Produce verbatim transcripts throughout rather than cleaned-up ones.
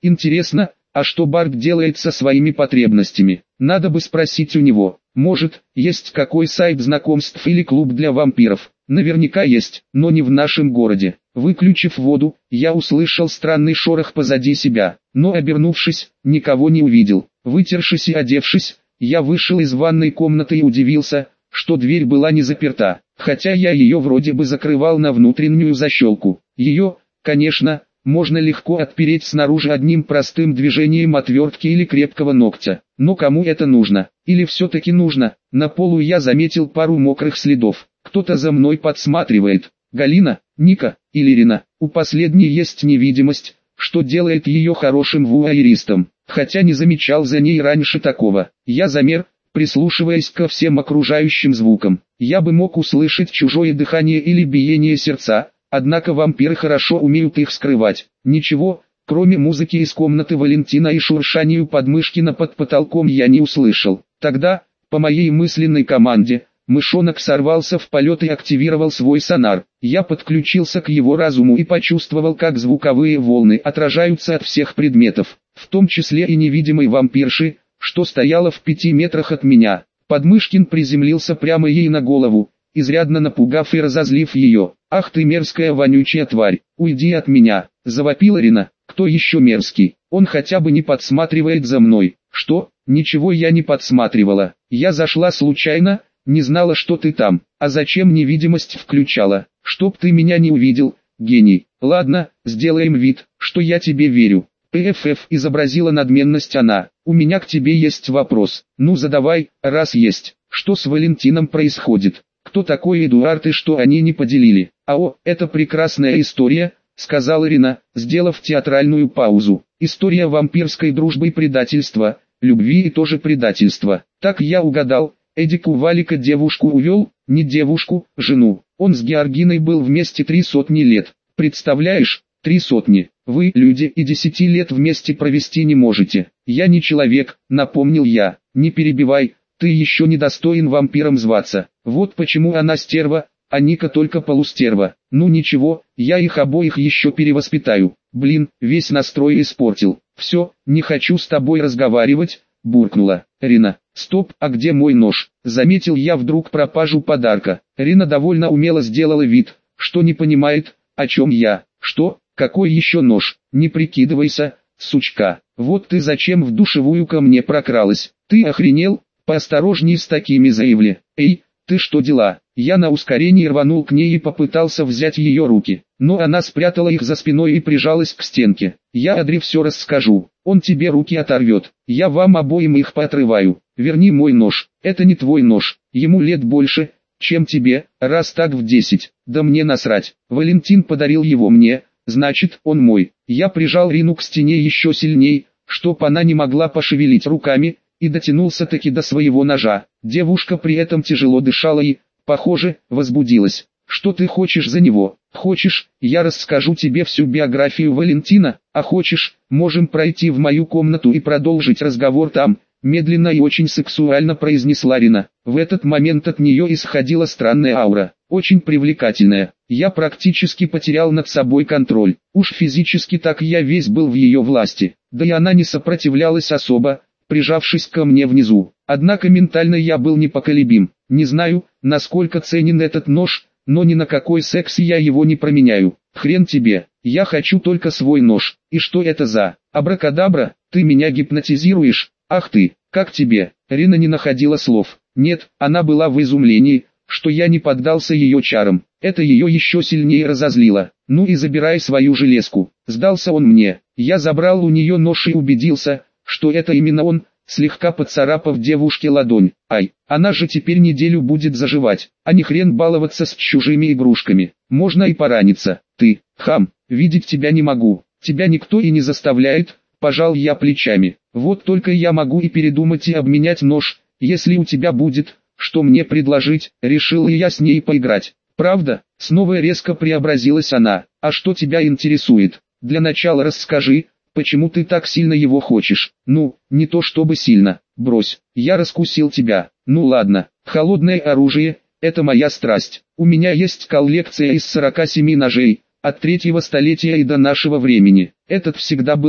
Интересно, а что Барк делает со своими потребностями? Надо бы спросить у него. Может, есть какой сайт знакомств или клуб для вампиров? Наверняка есть, но не в нашем городе. Выключив воду, я услышал странный шорох позади себя, но обернувшись, никого не увидел. Вытершись и одевшись, я вышел из ванной комнаты и удивился, что дверь была не заперта, хотя я ее вроде бы закрывал на внутреннюю защелку. Ее, конечно, можно легко отпереть снаружи одним простым движением отвертки или крепкого ногтя. Но кому это нужно? Или все-таки нужно? На полу я заметил пару мокрых следов. Кто-то за мной подсматривает. Галина, Ника или Рина. У последней есть невидимость, что делает ее хорошим вуайеристом. Хотя не замечал за ней раньше такого. Я замер, прислушиваясь ко всем окружающим звукам. Я бы мог услышать чужое дыхание или биение сердца. Однако вампиры хорошо умеют их скрывать. Ничего, кроме музыки из комнаты Валентина и шуршанию подмышкина под потолком я не услышал. Тогда, по моей мысленной команде, мышонок сорвался в полет и активировал свой сонар. Я подключился к его разуму и почувствовал, как звуковые волны отражаются от всех предметов, в том числе и невидимой вампирши, что стояла в пяти метрах от меня. Подмышкин приземлился прямо ей на голову, изрядно напугав и разозлив ее. «Ах ты мерзкая вонючая тварь, уйди от меня!» – завопила Рина. «Кто еще мерзкий? Он хотя бы не подсматривает за мной». «Что? Ничего я не подсматривала. Я зашла случайно, не знала, что ты там. А зачем невидимость включала? Чтоб ты меня не увидел, гений. Ладно, сделаем вид, что я тебе верю». «ПФФ», изобразила надменность она. «У меня к тебе есть вопрос. Ну задавай, раз есть. Что с Валентином происходит? Кто такой Эдуард и что они не поделили?» «А о, это прекрасная история», — сказала Рина, сделав театральную паузу. «История вампирской дружбы и предательства, любви и тоже предательства. Так я угадал, Эдик у Валика девушку увел, не девушку, жену. Он с Георгиной был вместе три сотни лет. Представляешь, три сотни. Вы, люди, и десяти лет вместе провести не можете. Я не человек», — напомнил я. «Не перебивай, ты еще не достоин вампиром зваться. Вот почему она стерва, а Ника только полустерва. Ну ничего, я их обоих еще перевоспитаю». «Блин, весь настрой испортил. Все, не хочу с тобой разговаривать», — буркнула Рина. «Стоп, а где мой нож?» Заметил я вдруг пропажу подарка. Рина довольно умело сделала вид, что не понимает, о чем я. «Что? Какой еще нож? Не прикидывайся, сучка. Вот ты зачем в душевую ко мне прокралась? Ты охренел? Поосторожней с такими заявли. Эй, ты что дела?» Я на ускорении рванул к ней и попытался взять ее руки, но она спрятала их за спиной и прижалась к стенке. «Я Адри все расскажу, он тебе руки оторвет, я вам обоим их поотрываю. Верни мой нож, это не твой нож, ему лет больше, чем тебе, раз так в десять, да мне насрать. Валентин подарил его мне, значит он мой». Я прижал Рину к стене еще сильней, чтоб она не могла пошевелить руками, и дотянулся таки до своего ножа. Девушка при этом тяжело дышала и, похоже, возбудилась. «Что ты хочешь за него? Хочешь, я расскажу тебе всю биографию Валентина, а хочешь, можем пройти в мою комнату и продолжить разговор там», медленно и очень сексуально произнесла Рина. В этот момент от нее исходила странная аура, очень привлекательная. Я практически потерял над собой контроль. Уж физически так я весь был в ее власти. Да и она не сопротивлялась особо, прижавшись ко мне внизу. Однако ментально я был непоколебим. Не знаю, насколько ценен этот нож, но ни на какой секс я его не променяю. Хрен тебе, я хочу только свой нож. И что это за абракадабра? Ты меня гипнотизируешь? Ах ты, как тебе? Рина не находила слов. Нет, она была в изумлении, что я не поддался ее чарам. Это ее еще сильнее разозлило. «Ну и забирай свою железку». Сдался он мне. Я забрал у нее нож и убедился, что это именно он, слегка поцарапав девушке ладонь. Ай, она же теперь неделю будет заживать, а не хрен баловаться с чужими игрушками. Можно и пораниться. Ты, хам, видеть тебя не могу. Тебя никто и не заставляет, пожал я плечами. Вот только я могу и передумать и обменять нож, если у тебя будет, что мне предложить, решил и я с ней поиграть. Правда? Снова резко преобразилась она. А что тебя интересует? Для начала расскажи, почему ты так сильно его хочешь? Ну, не то чтобы сильно, брось, я раскусил тебя. Ну ладно, холодное оружие, это моя страсть. У меня есть коллекция из сорока семи ножей, от третьего столетия и до нашего времени. Этот всегда был у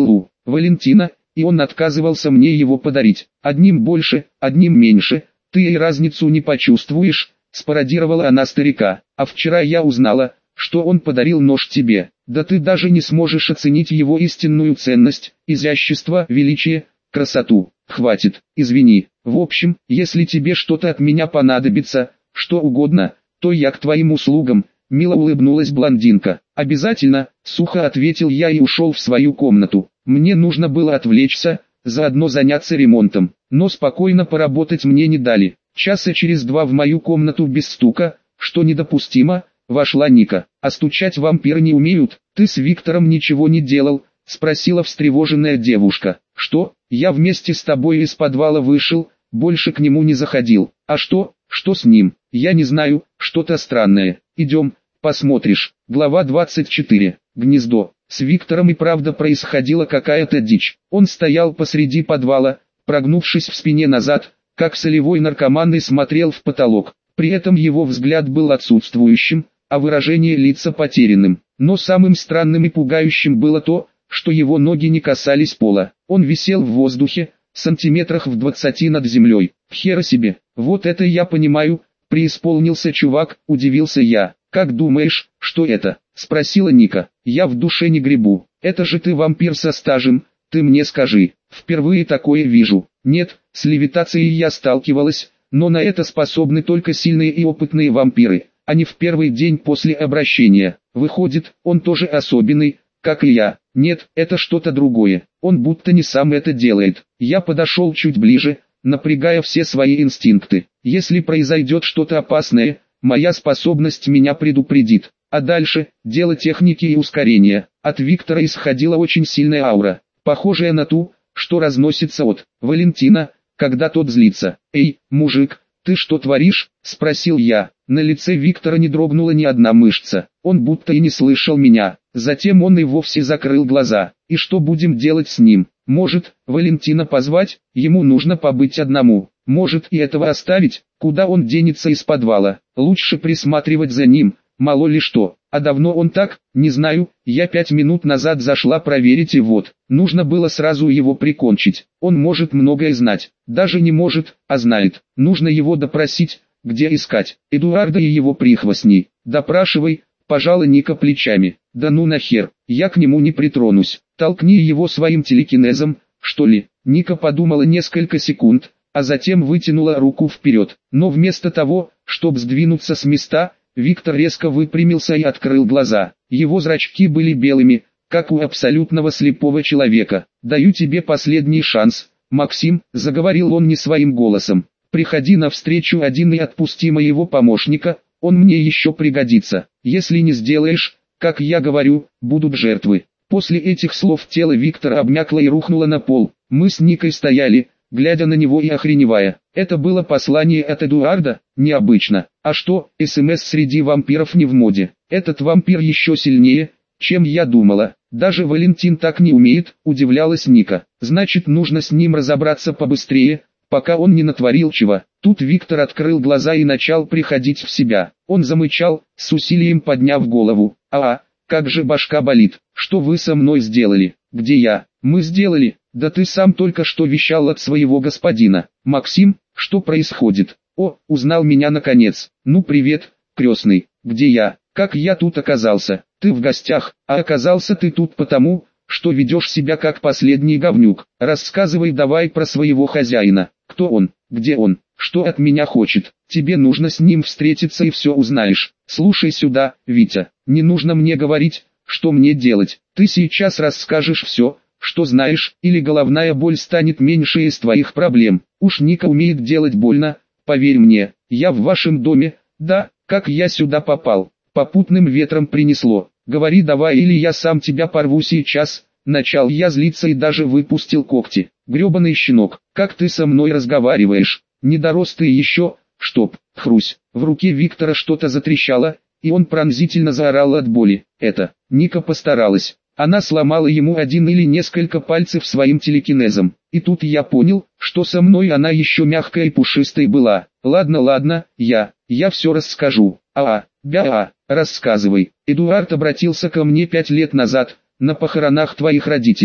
Валентина, и он отказывался мне его подарить. Одним больше, одним меньше, ты и разницу не почувствуешь, спародировала она старика. А вчера я узнала, что он подарил нож тебе. Да ты даже не сможешь оценить его истинную ценность, изящество, величие, красоту. Хватит, извини. В общем, если тебе что-то от меня понадобится, что угодно, то я к твоим услугам. Мило улыбнулась блондинка. «Обязательно», — сухо ответил я и ушел в свою комнату. Мне нужно было отвлечься, заодно заняться ремонтом, но спокойно поработать мне не дали. Часа через два в мою комнату без стука, что недопустимо, вошла Ника. «А стучать вампиры не умеют? Ты с Виктором ничего не делал?» — спросила встревоженная девушка. «Что? Я вместе с тобой из подвала вышел, больше к нему не заходил. А что? Что с ним? Я не знаю, что-то странное. Идем, посмотришь». Глава двадцать четыре. Гнездо. С Виктором и правда происходила какая-то дичь. Он стоял посреди подвала, прогнувшись в спине назад, как солевой наркоман, и смотрел в потолок. При этом его взгляд был отсутствующим, а выражение лица потерянным. Но самым странным и пугающим было то, что его ноги не касались пола. Он висел в воздухе, сантиметрах в двадцати над землей. Хера себе, вот это я понимаю, преисполнился чувак, удивился я. «Как думаешь, что это?» — спросила Ника. «Я в душе не гребу. Это же ты вампир со стажем, ты мне скажи. Впервые такое вижу». «Нет, с левитацией я сталкивалась, но на это способны только сильные и опытные вампиры, а не в первый день после обращения. Выходит, он тоже особенный, как и я. Нет, это что-то другое. Он будто не сам это делает». Я подошел чуть ближе, напрягая все свои инстинкты. Если произойдет что-то опасное, моя способность меня предупредит. А дальше, дело техники и ускорения. От Виктора исходила очень сильная аура, похожая на ту, что разносится от Валентина, когда тот злится. «Эй, мужик, ты что творишь?» — спросил я. На лице Виктора не дрогнула ни одна мышца. Он будто и не слышал меня. Затем он и вовсе закрыл глаза. «И что будем делать с ним? Может, Валентина позвать? Ему нужно побыть одному. Может, и этого оставить? Куда он денется из подвала? Лучше присматривать за ним, мало ли что. А давно он так? Не знаю, я пять минут назад зашла проверить, и вот, нужно было сразу его прикончить. Он может многое знать, даже не может, а знает. Нужно его допросить, где искать. Эдуарда и его прихвостней. Допрашивай», — пожала Ника плечами. «Да ну нахер, я к нему не притронусь. Толкни его своим телекинезом, что ли». Ника подумала несколько секунд, а затем вытянула руку вперед. Но вместо того, чтобы сдвинуться с места, Виктор резко выпрямился и открыл глаза. Его зрачки были белыми, как у абсолютного слепого человека. «Даю тебе последний шанс, Максим», — заговорил он не своим голосом. «Приходи навстречу один и отпусти моего помощника, он мне еще пригодится. Если не сделаешь, как я говорю, будут жертвы». После этих слов тело Виктора обмякло и рухнуло на пол. Мы с Никой стояли, глядя на него и охреневая. Это было послание от Эдуарда? Необычно. А что, СМС среди вампиров не в моде? Этот вампир еще сильнее, чем я думала. Даже Валентин так не умеет, удивлялась Ника. Значит, нужно с ним разобраться побыстрее, пока он не натворил чего. Тут Виктор открыл глаза и начал приходить в себя. Он замычал, с усилием подняв голову. «А, как же башка болит. Что вы со мной сделали? Где я?» «Мы сделали. Да ты сам только что вещал от своего господина. Максим, что происходит?» «О, узнал меня наконец. Ну привет, крестный. Где я? Как я тут оказался?» «Ты в гостях, а оказался ты тут потому, что ведешь себя как последний говнюк. Рассказывай давай про своего хозяина. Кто он? Где он? Что от меня хочет? Тебе нужно с ним встретиться и все узнаешь. Слушай сюда, Витя, не нужно мне говорить, что мне делать. Ты сейчас расскажешь все, что знаешь, или головная боль станет меньше из твоих проблем. Уж Ника умеет делать больно, поверь мне. Я в вашем доме, да, как я сюда попал? Попутным ветром принесло. Говори давай, или я сам тебя порву сейчас». Начал я злиться и даже выпустил когти. «Гребаный щенок, как ты со мной разговариваешь? Не дорос ты еще, чтоб, хрусь». В руке Виктора что-то затрещало, и он пронзительно заорал от боли. Это, Ника постаралась. Она сломала ему один или несколько пальцев своим телекинезом. И тут я понял, что со мной она еще мягкая и пушистой была. «Ладно, ладно, я, я все расскажу. А, бя, рассказывай». Эдуард обратился ко мне пять лет назад, на похоронах твоих родителей.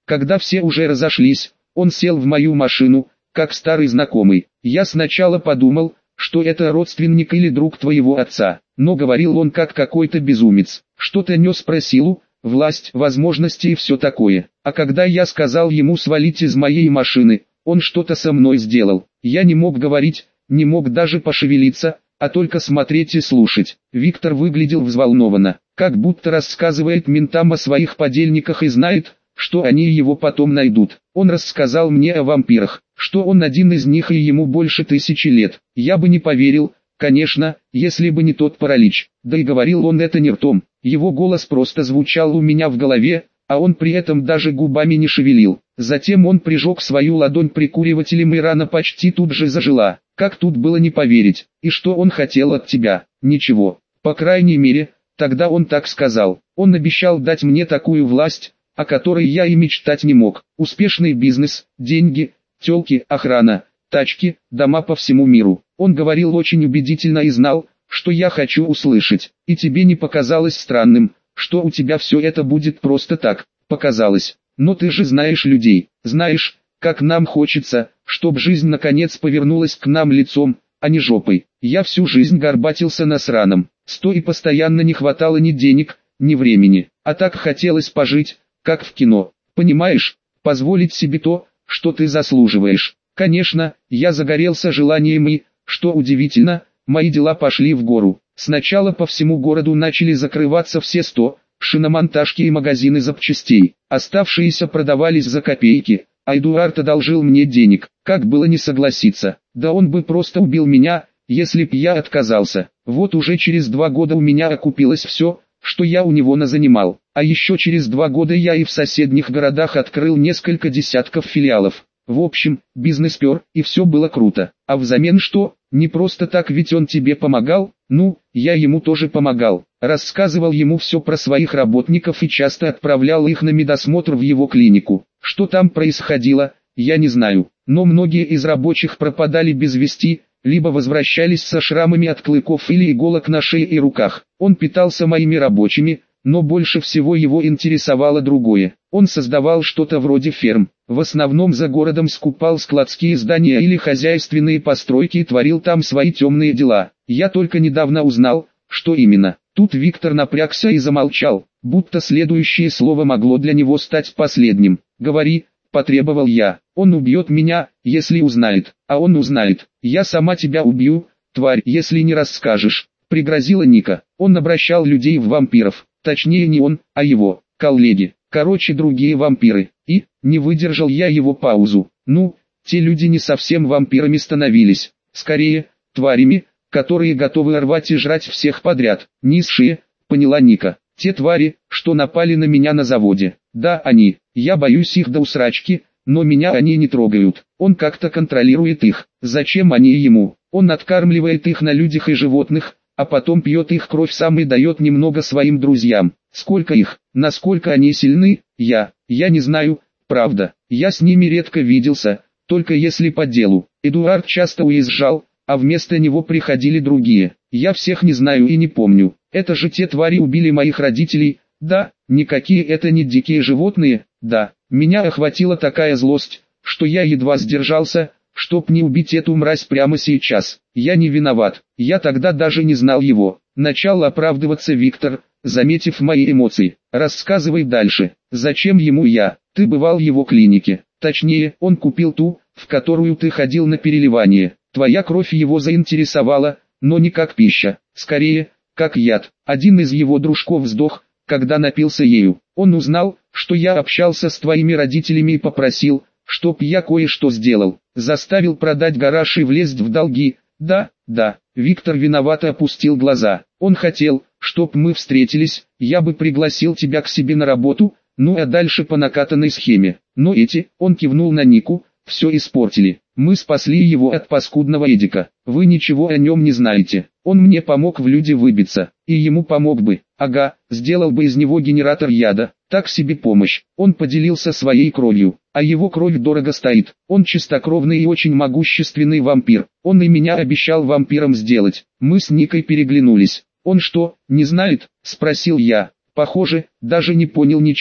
Когда все уже разошлись, он сел в мою машину, как старый знакомый. Я сначала подумал, что это родственник или друг твоего отца, но говорил он как какой-то безумец. Что-то нес про силу, власть, возможности и все такое. А когда я сказал ему свалить из моей машины, он что-то со мной сделал. Я не мог говорить, не мог даже пошевелиться, а только смотреть и слушать. Виктор выглядел взволнованно, как будто рассказывает ментам о своих подельниках и знает, что они его потом найдут. Он рассказал мне о вампирах, что он один из них и ему больше тысячи лет. Я бы не поверил, конечно, если бы не тот паралич. Да и говорил он это не ртом. Его голос просто звучал у меня в голове, а он при этом даже губами не шевелил. Затем он прижег свою ладонь прикуривателем, и рана почти тут же зажила. Как тут было не поверить? И что он хотел от тебя? Ничего. По крайней мере, тогда он так сказал. Он обещал дать мне такую власть, о которой я и мечтать не мог. Успешный бизнес, деньги, тёлки, охрана, тачки, дома по всему миру. Он говорил очень убедительно и знал, что я хочу услышать. И тебе не показалось странным, что у тебя все это будет просто так? Показалось. Но ты же знаешь людей, знаешь, как нам хочется, чтоб жизнь наконец повернулась к нам лицом, а не жопой. Я всю жизнь горбатился на сраном, сто и постоянно не хватало ни денег, ни времени. А так хотелось пожить, как в кино. Понимаешь, позволить себе то, что ты заслуживаешь. Конечно, я загорелся желанием и, что удивительно, мои дела пошли в гору. Сначала по всему городу начали закрываться все сто, шиномонтажки и магазины запчастей. Оставшиеся продавались за копейки, а Эдуард одолжил мне денег. Как было не согласиться? Да он бы просто убил меня, если б я отказался. Вот уже через два года у меня окупилось все, что я у него назанимал. А еще через два года я и в соседних городах открыл несколько десятков филиалов. В общем, бизнес пер, и все было круто. А взамен что? Не просто так, ведь он тебе помогал? Ну, я ему тоже помогал. Рассказывал ему все про своих работников и часто отправлял их на медосмотр в его клинику. Что там происходило, я не знаю. Но многие из рабочих пропадали без вести, либо возвращались со шрамами от клыков или иголок на шее и руках. Он питался моими рабочими, но больше всего его интересовало другое. Он создавал что-то вроде ферм. В основном за городом скупал складские здания или хозяйственные постройки и творил там свои темные дела. Я только недавно узнал, что именно. Тут Виктор напрягся и замолчал, будто следующее слово могло для него стать последним. «Говори», — потребовал я. «Он убьет меня, если узнает, а он узнает. Я сама тебя убью, тварь, если не расскажешь», — пригрозила Ника. Он обращал людей в вампиров, точнее не он, а его коллеги. Короче, другие вампиры. И, не выдержал я его паузу. Ну, те люди не совсем вампирами становились. Скорее, тварями, которые готовы рвать и жрать всех подряд. Низшие, поняла Ника. Те твари, что напали на меня на заводе. Да, они. Я боюсь их до усрачки, но меня они не трогают. Он как-то контролирует их. Зачем они ему? Он откармливает их на людях и животных, а потом пьет их кровь сам и дает немного своим друзьям. Сколько их, насколько они сильны, я, я не знаю, правда. Я с ними редко виделся, только если по делу. Эдуард часто уезжал, а вместо него приходили другие. Я всех не знаю и не помню. Это же те твари убили моих родителей. Да, никакие это не дикие животные. Да, меня охватила такая злость, что я едва сдержался, чтоб не убить эту мразь прямо сейчас. Я не виноват, я тогда даже не знал его. Начал оправдываться Виктор, заметив мои эмоции. Рассказывай дальше. Зачем ему я? Ты бывал в его клинике. Точнее, он купил ту, в которую ты ходил на переливание. Твоя кровь его заинтересовала, но не как пища. Скорее, как яд. Один из его дружков сдох, когда напился ею. Он узнал, что я общался с твоими родителями и попросил, чтоб я кое-что сделал. Заставил продать гараж и влезть в долги. Да, да. Виктор виновато опустил глаза. Он хотел, чтоб мы встретились, я бы пригласил тебя к себе на работу, ну а дальше по накатанной схеме. Но эти, он кивнул на Нику, все испортили. Мы спасли его от паскудного Эдика. Вы ничего о нем не знаете. Он мне помог в люди выбиться. И ему помог бы. Ага, сделал бы из него генератор яда. Так себе помощь. Он поделился своей кровью. А его кровь дорого стоит. Он чистокровный и очень могущественный вампир. Он и меня обещал вампиром сделать. Мы с Никой переглянулись. Он что, не знает? Спросил я. Похоже, даже не понял ничего.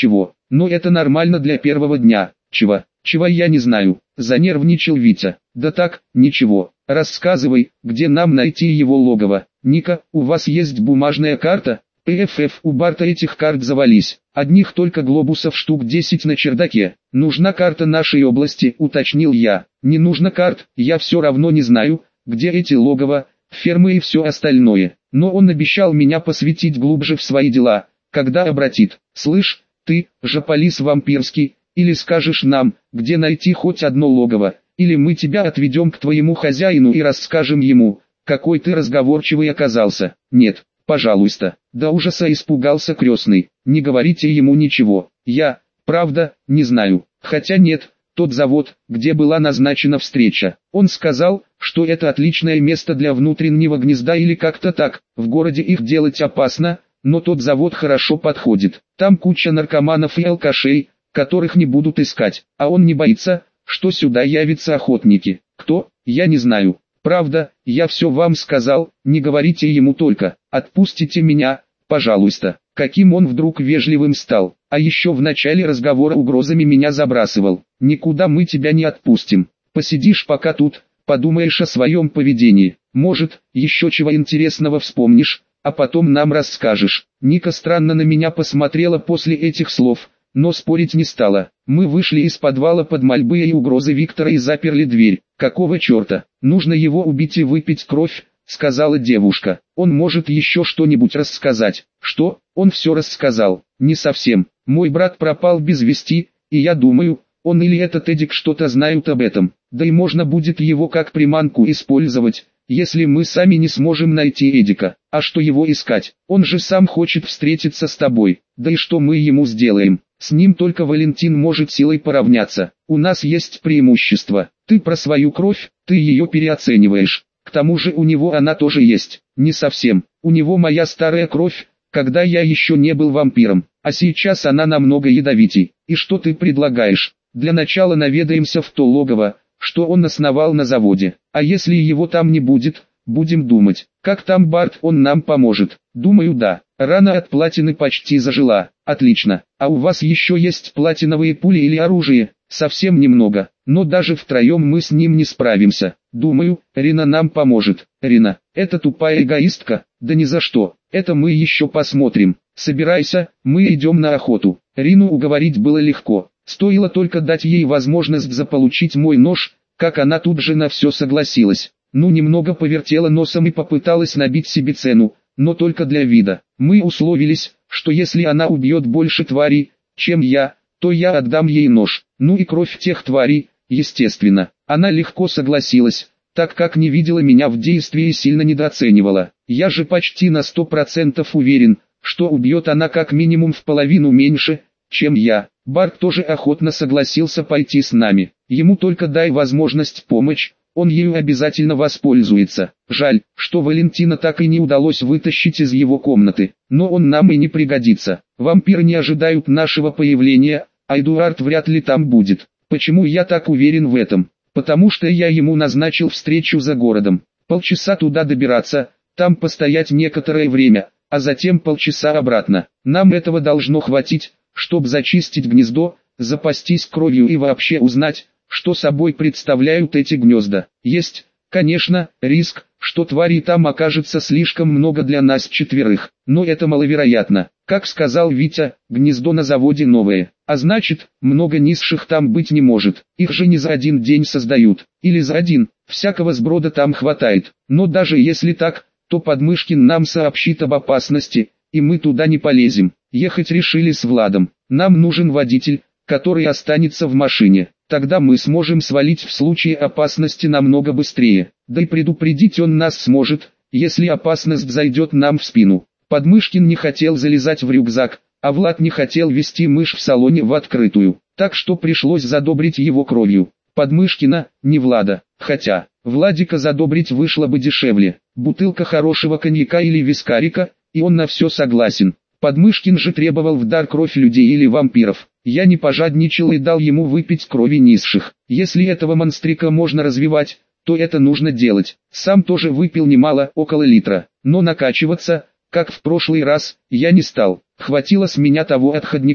но это нормально для первого дня. Чего? Чего я не знаю, занервничал Витя. Да так, ничего. Рассказывай, где нам найти его логово. Ника, у вас есть бумажная карта? ПФФ, у Барта этих карт завались. Одних только глобусов штук десять на чердаке. Нужна карта нашей области, уточнил я. Не нужно карт, я все равно не знаю, где эти логово, фермы и все остальное. Но он обещал меня посвятить глубже в свои дела, когда обратит. Слышь, ты, жополис вампирский, или скажешь нам, где найти хоть одно логово, или мы тебя отведем к твоему хозяину и расскажем ему, какой ты разговорчивый оказался. Нет, пожалуйста. До ужаса испугался крестный. Не говорите ему ничего. Я, правда, не знаю. Хотя нет, тот завод, где была назначена встреча. Он сказал, что это отличное место для внутреннего гнезда или как-то так. В городе их делать опасно, но тот завод хорошо подходит. Там куча наркоманов и алкашей, которых не будут искать, а он не боится, что сюда явятся охотники. Кто? Я не знаю. Правда, я все вам сказал, не говорите ему только. Отпустите меня, пожалуйста. Каким он вдруг вежливым стал. А еще в начале разговора угрозами меня забрасывал. Никуда мы тебя не отпустим. Посидишь пока тут, подумаешь о своем поведении. Может, еще чего интересного вспомнишь, а потом нам расскажешь. Ника странно на меня посмотрела после этих слов, но спорить не стала. Мы вышли из подвала под мольбы и угрозы Виктора и заперли дверь. Какого черта? Нужно его убить и выпить кровь, сказала девушка. Он может еще что-нибудь рассказать. Что? Он все рассказал. Не совсем. Мой брат пропал без вести, и я думаю, он или этот Эдик что-то знают об этом. Да и можно будет его как приманку использовать, если мы сами не сможем найти Эдика. А что его искать? Он же сам хочет встретиться с тобой. Да и что мы ему сделаем? С ним только Валентин может силой поравняться. У нас есть преимущество. Ты про свою кровь, ты ее переоцениваешь. К тому же у него она тоже есть. Не совсем. У него моя старая кровь, когда я еще не был вампиром. А сейчас она намного ядовитей. И что ты предлагаешь? Для начала наведаемся в то логово, что он основал на заводе. А если его там не будет, будем думать, как там Барт, он нам поможет. Думаю, да. Рана от платины почти зажила. Отлично. А у вас еще есть платиновые пули или оружие? Совсем немного. Но даже втроем мы с ним не справимся. Думаю, Рина нам поможет. Рина, это тупая эгоистка? Да ни за что. Это мы еще посмотрим. Собирайся, мы идем на охоту. Рину уговорить было легко. Стоило только дать ей возможность заполучить мой нож, как она тут же на все согласилась. Ну немного повертела носом и попыталась набить себе цену, но только для вида. Мы условились, что если она убьет больше тварей, чем я, то я отдам ей нож. Ну и кровь тех тварей, естественно. Она легко согласилась, так как не видела меня в действии и сильно недооценивала. Я же почти на сто процентов уверен, что убьет она как минимум в половину меньше, чем я. Барт тоже охотно согласился пойти с нами. Ему только дай возможность помочь, он ею обязательно воспользуется. Жаль, что Валентина так и не удалось вытащить из его комнаты, но он нам и не пригодится. Вампиры не ожидают нашего появления, а Эдуард вряд ли там будет. Почему я так уверен в этом? Потому что я ему назначил встречу за городом. Полчаса туда добираться, там постоять некоторое время, а затем полчаса обратно. Нам этого должно хватить, чтобы зачистить гнездо, запастись кровью и вообще узнать, что собой представляют эти гнезда. Есть, конечно, риск, что тварей там окажется слишком много для нас четверых, но это маловероятно. Как сказал Витя, гнездо на заводе новое, а значит, много низших там быть не может. Их же не за один день создают, или за один, всякого сброда там хватает. Но даже если так, то Подмышкин нам сообщит об опасности, и мы туда не полезем. Ехать решили с Владом. Нам нужен водитель, который останется в машине. Тогда мы сможем свалить в случае опасности намного быстрее. Да и предупредить он нас сможет, если опасность зайдет нам в спину. Подмышкин не хотел залезать в рюкзак, а Влад не хотел вести мышь в салоне в открытую. Так что пришлось задобрить его кровью. Подмышкина, не Влада. Хотя, Владика задобрить вышло бы дешевле. Бутылка хорошего коньяка или вискарика, и он на все согласен. Подмышкин же требовал в дар кровь людей или вампиров. Я не пожадничал и дал ему выпить крови низших. Если этого монстрика можно развивать, то это нужно делать. Сам тоже выпил немало, около литра. Но накачиваться, как в прошлый раз, я не стал. Хватило с меня того отходняка.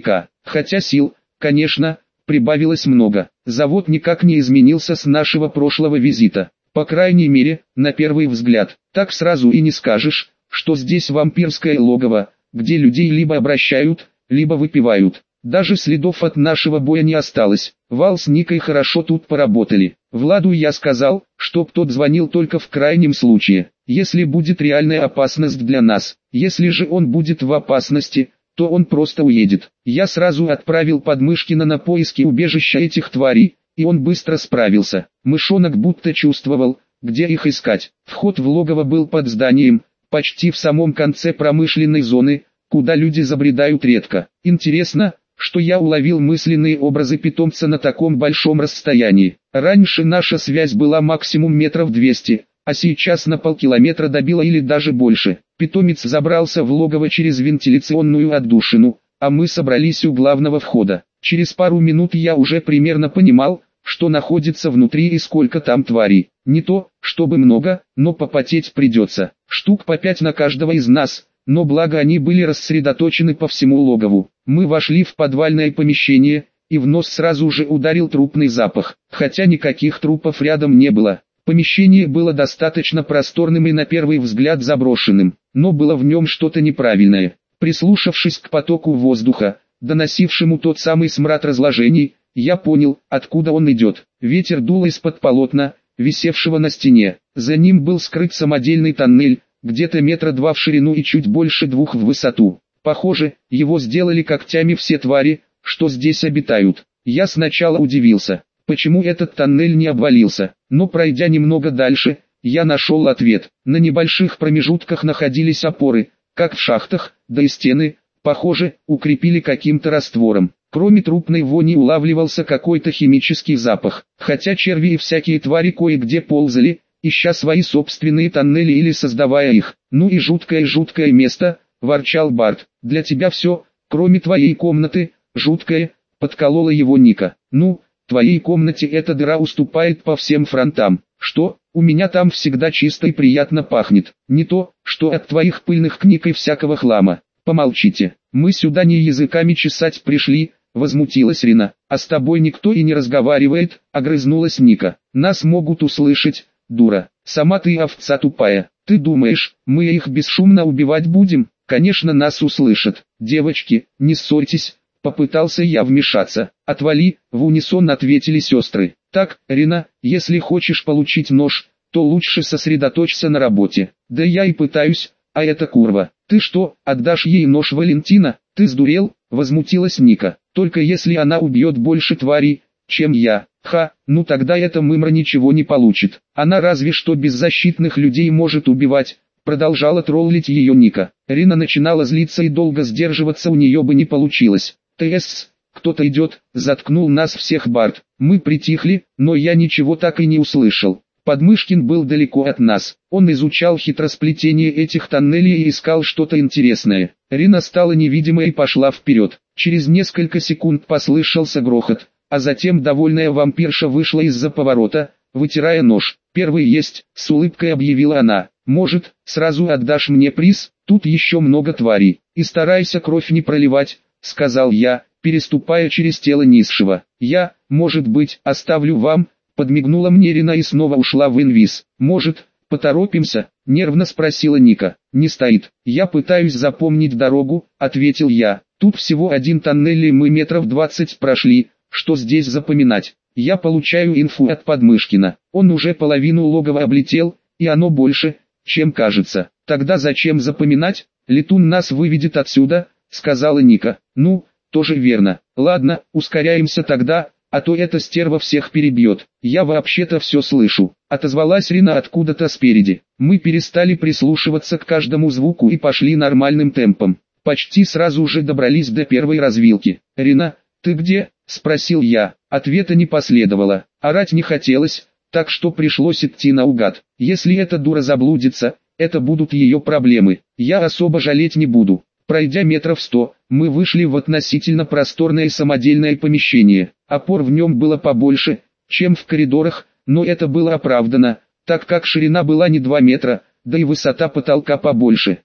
Хотя сил, конечно, прибавилось много. Завод никак не изменился с нашего прошлого визита. По крайней мере, на первый взгляд. Так сразу и не скажешь, что здесь вампирское логово, где людей либо обращают, либо выпивают. Даже следов от нашего боя не осталось. Вал с Никой хорошо тут поработали. Владу я сказал, чтоб тот звонил только в крайнем случае, если будет реальная опасность для нас. Если же он будет в опасности, то он просто уедет. Я сразу отправил Подмышкина на поиски убежища этих тварей, и он быстро справился. Мышонок будто чувствовал, где их искать. Вход в логово был под зданием, почти в самом конце промышленной зоны, куда люди забредают редко. Интересно, что я уловил мысленные образы питомца на таком большом расстоянии. Раньше наша связь была максимум метров двести, а сейчас на полкилометра добила или даже больше. Питомец забрался в логово через вентиляционную отдушину, а мы собрались у главного входа. Через пару минут я уже примерно понимал, что находится внутри и сколько там тварей. Не то, чтобы много, но попотеть придется. Штук по пять на каждого из нас, но благо они были рассредоточены по всему логову. Мы вошли в подвальное помещение, и в нос сразу же ударил трупный запах, хотя никаких трупов рядом не было. Помещение было достаточно просторным и на первый взгляд заброшенным, но было в нем что-то неправильное. Прислушавшись к потоку воздуха, доносившему тот самый смрад разложений, я понял, откуда он идет. Ветер дул из-под полотна, висевшего на стене. За ним был скрыт самодельный тоннель, где-то метра два в ширину и чуть больше двух в высоту. Похоже, его сделали когтями все твари, что здесь обитают. Я сначала удивился, почему этот тоннель не обвалился, но пройдя немного дальше, я нашел ответ. На небольших промежутках находились опоры, как в шахтах, да и стены, похоже, укрепили каким-то раствором. Кроме трупной вони улавливался какой-то химический запах, хотя черви и всякие твари кое-где ползали, ища свои собственные тоннели или создавая их. «Ну и жуткое-жуткое место», — ворчал Барт. «Для тебя все, кроме твоей комнаты, жуткое», — подколола его Ника. «Ну, твоей комнате эта дыра уступает по всем фронтам. Что, у меня там всегда чисто и приятно пахнет. Не то, что от твоих пыльных книг и всякого хлама». «Помолчите, мы сюда не языками чесать пришли», — возмутилась Рина. «А с тобой никто и не разговаривает», — огрызнулась Ника. «Нас могут услышать, дура. Сама ты овца тупая. Ты думаешь, мы их бесшумно убивать будем? Конечно, нас услышат. Девочки, не ссорьтесь», — попытался я вмешаться. «Отвали», — в унисон ответили сестры. «Так, Рина, если хочешь получить нож, то лучше сосредоточься на работе». «Да я и пытаюсь, а это курва». «Ты что, отдашь ей нож Валентина? Ты сдурел?» — возмутилась Ника. «Только если она убьет больше тварей, чем я». «Ха, ну тогда эта мымра ничего не получит. Она разве что беззащитных людей может убивать», — продолжала троллить ее Ника. Рина начинала злиться и долго сдерживаться у нее бы не получилось. «ТС, кто-то идет», — заткнул нас всех Барт. Мы притихли, но я ничего так и не услышал. Подмышкин был далеко от нас. Он изучал хитросплетение этих тоннелей и искал что-то интересное. Рина стала невидимой и пошла вперед. Через несколько секунд послышался грохот, а затем довольная вампирша вышла из-за поворота, вытирая нож. «Первый есть», — с улыбкой объявила она. «Может, сразу отдашь мне приз? Тут еще много тварей. И старайся кровь не проливать», — сказал я, переступая через тело низшего. «Я, может быть, оставлю вам», — подмигнула мне Рина и снова ушла в инвиз. «Может, поторопимся?» — нервно спросила Ника. «Не стоит. Я пытаюсь запомнить дорогу», — ответил я. «Тут всего один тоннель и мы метров двадцать прошли, что здесь запоминать?» Я получаю инфу от Подмышкина. Он уже половину логова облетел, и оно больше, чем кажется. «Тогда зачем запоминать? Летун нас выведет отсюда», — сказала Ника. «Ну, тоже верно. Ладно, ускоряемся тогда, а то эта стерва всех перебьет. Я вообще-то все слышу», — отозвалась Рина откуда-то спереди. Мы перестали прислушиваться к каждому звуку и пошли нормальным темпом. Почти сразу же добрались до первой развилки. «Рина, ты где?» — спросил я. Ответа не последовало. Орать не хотелось, так что пришлось идти наугад. Если эта дура заблудится, это будут ее проблемы. Я особо жалеть не буду. Пройдя метров сто, мы вышли в относительно просторное самодельное помещение. Опор в нем было побольше, чем в коридорах, но это было оправдано, так как ширина была не два метра, да и высота потолка побольше.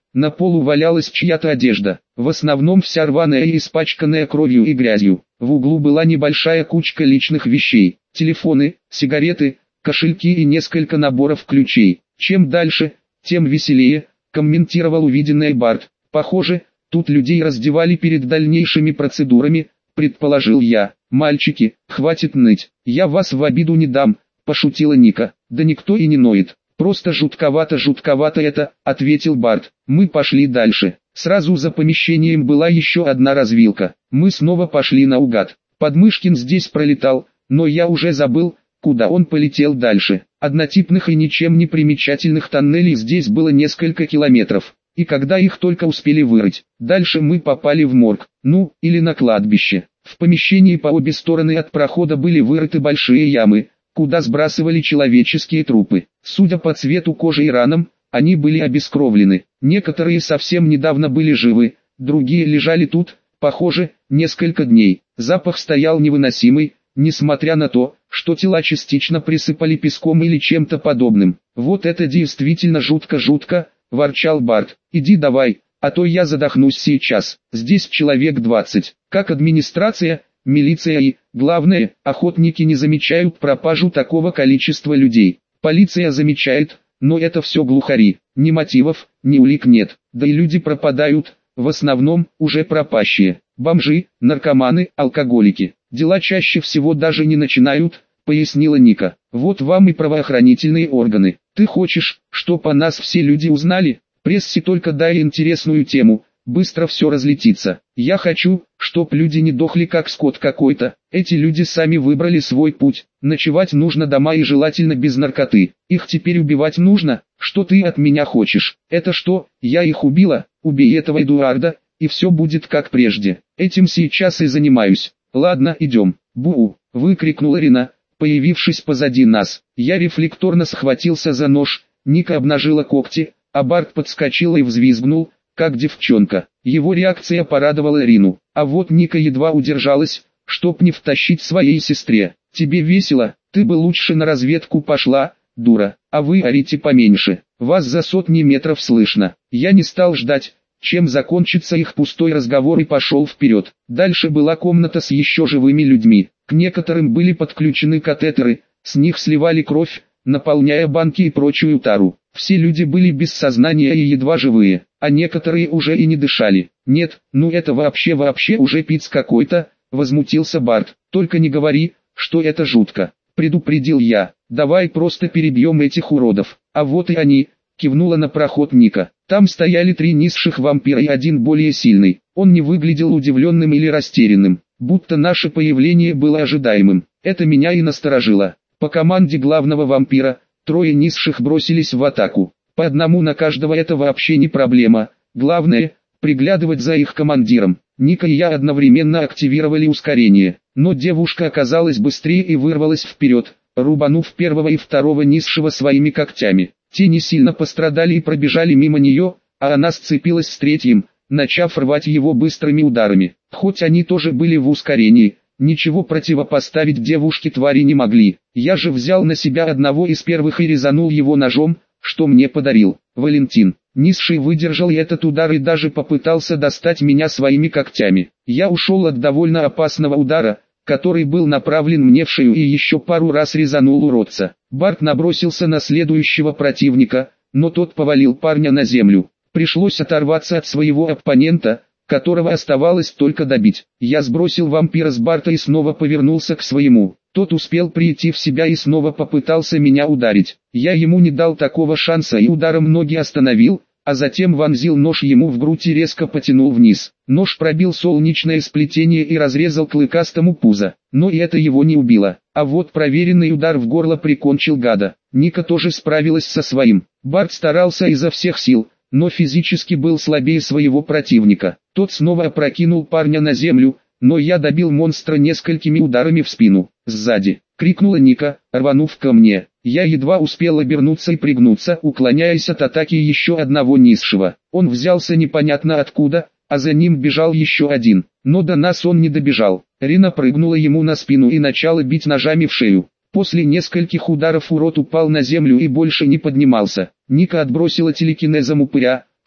На полу валялась чья-то одежда, в основном вся рваная и испачканная кровью и грязью. В углу была небольшая кучка личных вещей, телефоны, сигареты, кошельки и несколько наборов ключей. Чем дальше, тем веселее, комментировал увиденное Барт. Похоже, тут людей раздевали перед дальнейшими процедурами, предположил я. Мальчики, хватит ныть, я вас в обиду не дам, пошутила Ника. Да никто и не ноет, просто жутковато-жутковато это, ответил Барт. Мы пошли дальше. Сразу за помещением была еще одна развилка. Мы снова пошли наугад. Подмышкин здесь пролетал, но я уже забыл, куда он полетел дальше. Однотипных и ничем не примечательных тоннелей здесь было несколько километров. И когда их только успели вырыть, дальше мы попали в морг, ну, или на кладбище. В помещении по обе стороны от прохода были вырыты большие ямы, куда сбрасывали человеческие трупы. Судя по цвету кожи и ранам, они были обескровлены. Некоторые совсем недавно были живы, другие лежали тут, похоже, несколько дней. Запах стоял невыносимый, несмотря на то, что тела частично присыпали песком или чем-то подобным. «Вот это действительно жутко-жутко», — ворчал Барт. «Иди давай, а то я задохнусь сейчас. Здесь человек двадцать. Как администрация, милиция и, главное, охотники не замечают пропажу такого количества людей. Полиция замечает, но это все глухари. Ни мотивов, ни улик нет. Да и люди пропадают, в основном, уже пропащие. Бомжи, наркоманы, алкоголики. Дела чаще всего даже не начинают», — пояснила Ника. «Вот вам и правоохранительные органы. Ты хочешь, чтоб о нас все люди узнали? Прессе только дай интересную тему, быстро все разлетится. Я хочу, чтоб люди не дохли как скот какой-то. Эти люди сами выбрали свой путь. Ночевать нужно дома и желательно без наркоты. Их теперь убивать нужно? Что ты от меня хочешь? Это что, я их убила? Убей этого Эдуарда, и все будет как прежде. Этим сейчас и занимаюсь. Ладно, идем». «Бу!» — выкрикнула Рина, появившись позади нас. Я рефлекторно схватился за нож, Ника обнажила когти, а Барт подскочил и взвизгнул, как девчонка. Его реакция порадовала Рину, а вот Ника едва удержалась, чтоб не втащить своей сестре. «Тебе весело? Ты бы лучше на разведку пошла, дура, а вы орите поменьше, вас за сотни метров слышно». Я не стал ждать, чем закончится их пустой разговор, и пошел вперед. Дальше была комната с еще живыми людьми. К некоторым были подключены катетеры, с них сливали кровь, наполняя банки и прочую тару. Все люди были без сознания и едва живые, а некоторые уже и не дышали. «Нет, ну это вообще-вообще уже пиц какой-то», — возмутился Барт. «Только не говори, что это жутко», — предупредил я. «Давай просто перебьем этих уродов». «А вот и они», — кивнула на проход Ника. Там стояли три низших вампира и один более сильный. Он не выглядел удивленным или растерянным, будто наше появление было ожидаемым. Это меня и насторожило. По команде главного вампира, трое низших бросились в атаку. По одному на каждого это вообще не проблема. Главное, приглядывать за их командиром. Ника и я одновременно активировали ускорение. Но девушка оказалась быстрее и вырвалась вперед, рубанув первого и второго низшего своими когтями. Те не сильно пострадали и пробежали мимо нее, а она сцепилась с третьим, начав рвать его быстрыми ударами. Хоть они тоже были в ускорении, ничего противопоставить девушке твари не могли. Я же взял на себя одного из первых и резанул его ножом, что мне подарил Валентин. Низший выдержал этот удар и даже попытался достать меня своими когтями. Я ушел от довольно опасного удара, который был направлен мне в шею, и еще пару раз резанул уродца. Барт набросился на следующего противника, но тот повалил парня на землю. Пришлось оторваться от своего оппонента, которого оставалось только добить. Я сбросил вампира с Барта и снова повернулся к своему. Тот успел прийти в себя и снова попытался меня ударить. Я ему не дал такого шанса и ударом ноги остановил, а затем вонзил нож ему в грудь и резко потянул вниз. Нож пробил солнечное сплетение и разрезал клыкастому пузо, но и это его не убило. А вот проверенный удар в горло прикончил гада. Ника тоже справилась со своим. Барт старался изо всех сил, но физически был слабее своего противника. Тот снова опрокинул парня на землю, но я добил монстра несколькими ударами в спину. «Сзади!» — крикнула Ника, рванув ко мне. Я едва успел обернуться и пригнуться, уклоняясь от атаки еще одного низшего. Он взялся непонятно откуда, а за ним бежал еще один. Но до нас он не добежал. Рина прыгнула ему на спину и начала бить ножами в шею. После нескольких ударов урод упал на землю и больше не поднимался. Ника отбросила телекинезом упыря,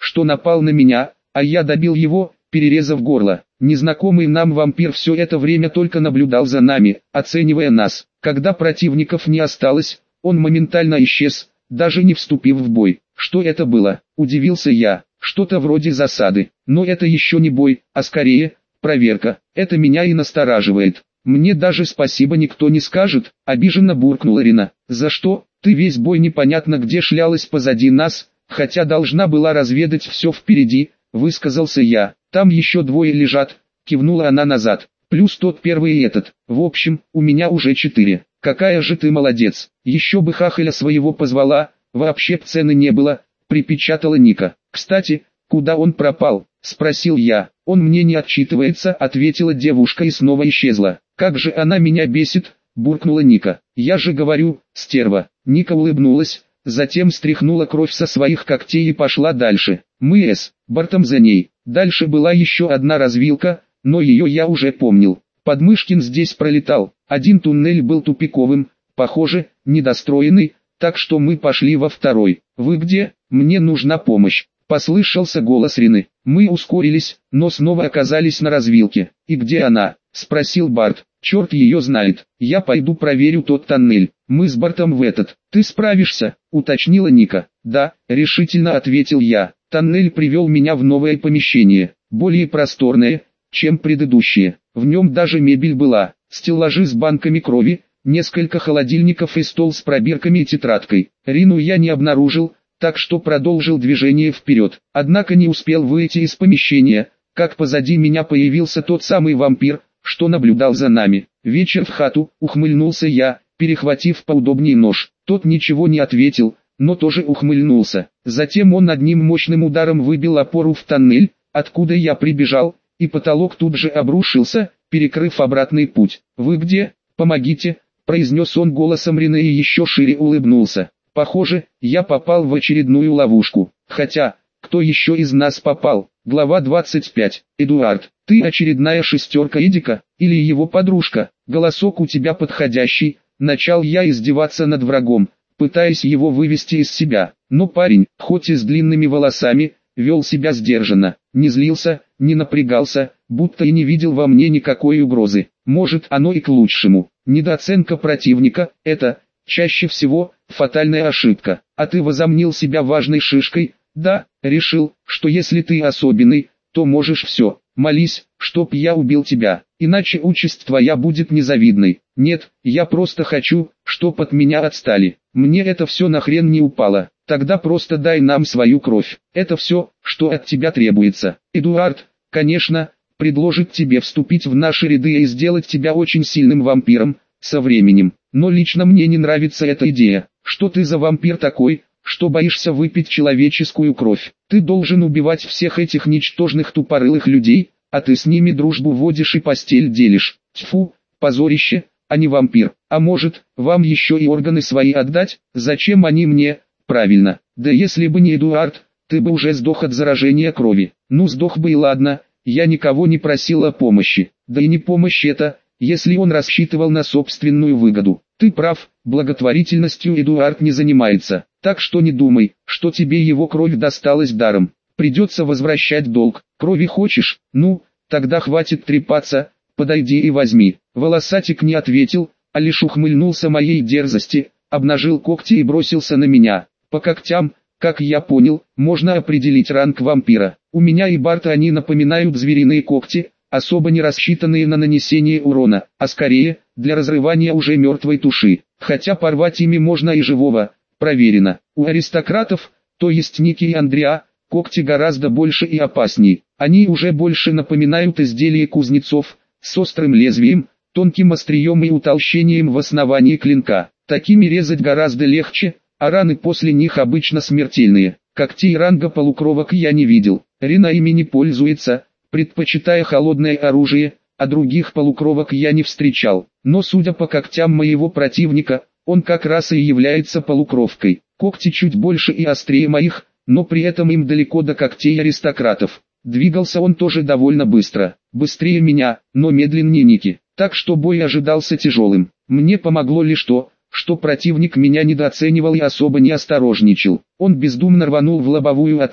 что напал на меня, а я добил его, перерезав горло. Незнакомый нам вампир все это время только наблюдал за нами, оценивая нас. Когда противников не осталось, он моментально исчез, даже не вступив в бой. Что это было? Удивился я. Что-то вроде засады. Но это еще не бой, а скорее, проверка. Это меня и настораживает. Мне даже спасибо никто не скажет, обиженно буркнула Рина. За что? Ты весь бой непонятно где шлялась позади нас, хотя должна была разведать все впереди, высказался я. Там еще двое лежат, кивнула она назад. Плюс тот первый и этот. В общем, у меня уже четыре. Какая же ты молодец. Еще бы хахаля своего позвала, вообще цены не было, припечатала Ника. Кстати, куда он пропал? Спросил я. Он мне не отчитывается, ответила девушка и снова исчезла. Как же она меня бесит, буркнула Ника. Я же говорю, стерва. Ника улыбнулась, затем стряхнула кровь со своих когтей и пошла дальше. Мы с Бартом за ней. Дальше была еще одна развилка, но ее я уже помнил. Подмышкин здесь пролетал. Один туннель был тупиковым, похоже, недостроенный, так что мы пошли во второй. «Вы где? Мне нужна помощь», — послышался голос Рины. Мы ускорились, но снова оказались на развилке. «И где она?» — спросил Барт. «Черт ее знает. Я пойду проверю тот тоннель. Мы с Бартом в этот. Ты справишься?» — уточнила Ника. «Да», — решительно ответил я. Тоннель привел меня в новое помещение, более просторное, чем предыдущее. В нем даже мебель была, стеллажи с банками крови, несколько холодильников и стол с пробирками и тетрадкой. Рину я не обнаружил, так что продолжил движение вперед. Однако не успел выйти из помещения, как позади меня появился тот самый вампир, что наблюдал за нами. «Вечер в хату», — ухмыльнулся я, перехватив поудобнее нож. Тот ничего не ответил, но тоже ухмыльнулся. Затем он одним мощным ударом выбил опору в тоннель, откуда я прибежал, и потолок тут же обрушился, перекрыв обратный путь. «Вы где? Помогите», — произнес он голосом Рины и еще шире улыбнулся. «Похоже, я попал в очередную ловушку. Хотя, кто еще из нас попал?» Глава двадцать пять. «Эдуард, ты очередная шестерка Эдика, или его подружка? Голосок у тебя подходящий», — начал я издеваться над врагом, пытаясь его вывести из себя. Но парень, хоть и с длинными волосами, вел себя сдержанно, не злился, не напрягался, будто и не видел во мне никакой угрозы. Может, оно и к лучшему. Недооценка противника – это, чаще всего, фатальная ошибка. А ты возомнил себя важной шишкой? Да, решил, что если ты особенный, то можешь все. Молись, чтоб я убил тебя, иначе участь твоя будет незавидной. Нет, я просто хочу, чтоб от меня отстали. Мне это все нахрен не упало. Тогда просто дай нам свою кровь. Это все, что от тебя требуется. Эдуард, конечно, предложит тебе вступить в наши ряды и сделать тебя очень сильным вампиром, со временем. Но лично мне не нравится эта идея. Что ты за вампир такой, что боишься выпить человеческую кровь? Ты должен убивать всех этих ничтожных тупорылых людей, а ты с ними дружбу водишь и постель делишь. Тьфу, позорище, а не вампир. А может, вам еще и органы свои отдать? Зачем они мне? Правильно, да если бы не Эдуард, ты бы уже сдох от заражения крови. Ну сдох бы и ладно, я никого не просил о помощи. Да и не помощь это, если он рассчитывал на собственную выгоду. Ты прав, благотворительностью Эдуард не занимается, так что не думай, что тебе его кровь досталась даром. Придется возвращать долг. Крови хочешь? Ну, тогда хватит трепаться, подойди и возьми. Волосатик не ответил, а лишь ухмыльнулся моей дерзости, обнажил когти и бросился на меня. По когтям, как я понял, можно определить ранг вампира. У меня и Барта они напоминают звериные когти, особо не рассчитанные на нанесение урона, а скорее, для разрывания уже мертвой туши. Хотя порвать ими можно и живого, проверено. У аристократов, то есть Ники и Андреа, когти гораздо больше и опасней. Они уже больше напоминают изделия кузнецов, с острым лезвием, тонким острием и утолщением в основании клинка. Такими резать гораздо легче, а раны после них обычно смертельные. Когтей ранга полукровок я не видел. Рина ими не пользуется, предпочитая холодное оружие, а других полукровок я не встречал. Но судя по когтям моего противника, он как раз и является полукровкой. Когти чуть больше и острее моих, но при этом им далеко до когтей аристократов. Двигался он тоже довольно быстро, быстрее меня, но медленнее Ники, так что бой ожидался тяжелым. Мне помогло лишь то, что противник меня недооценивал и особо не осторожничал. Он бездумно рванул в лобовую атаку,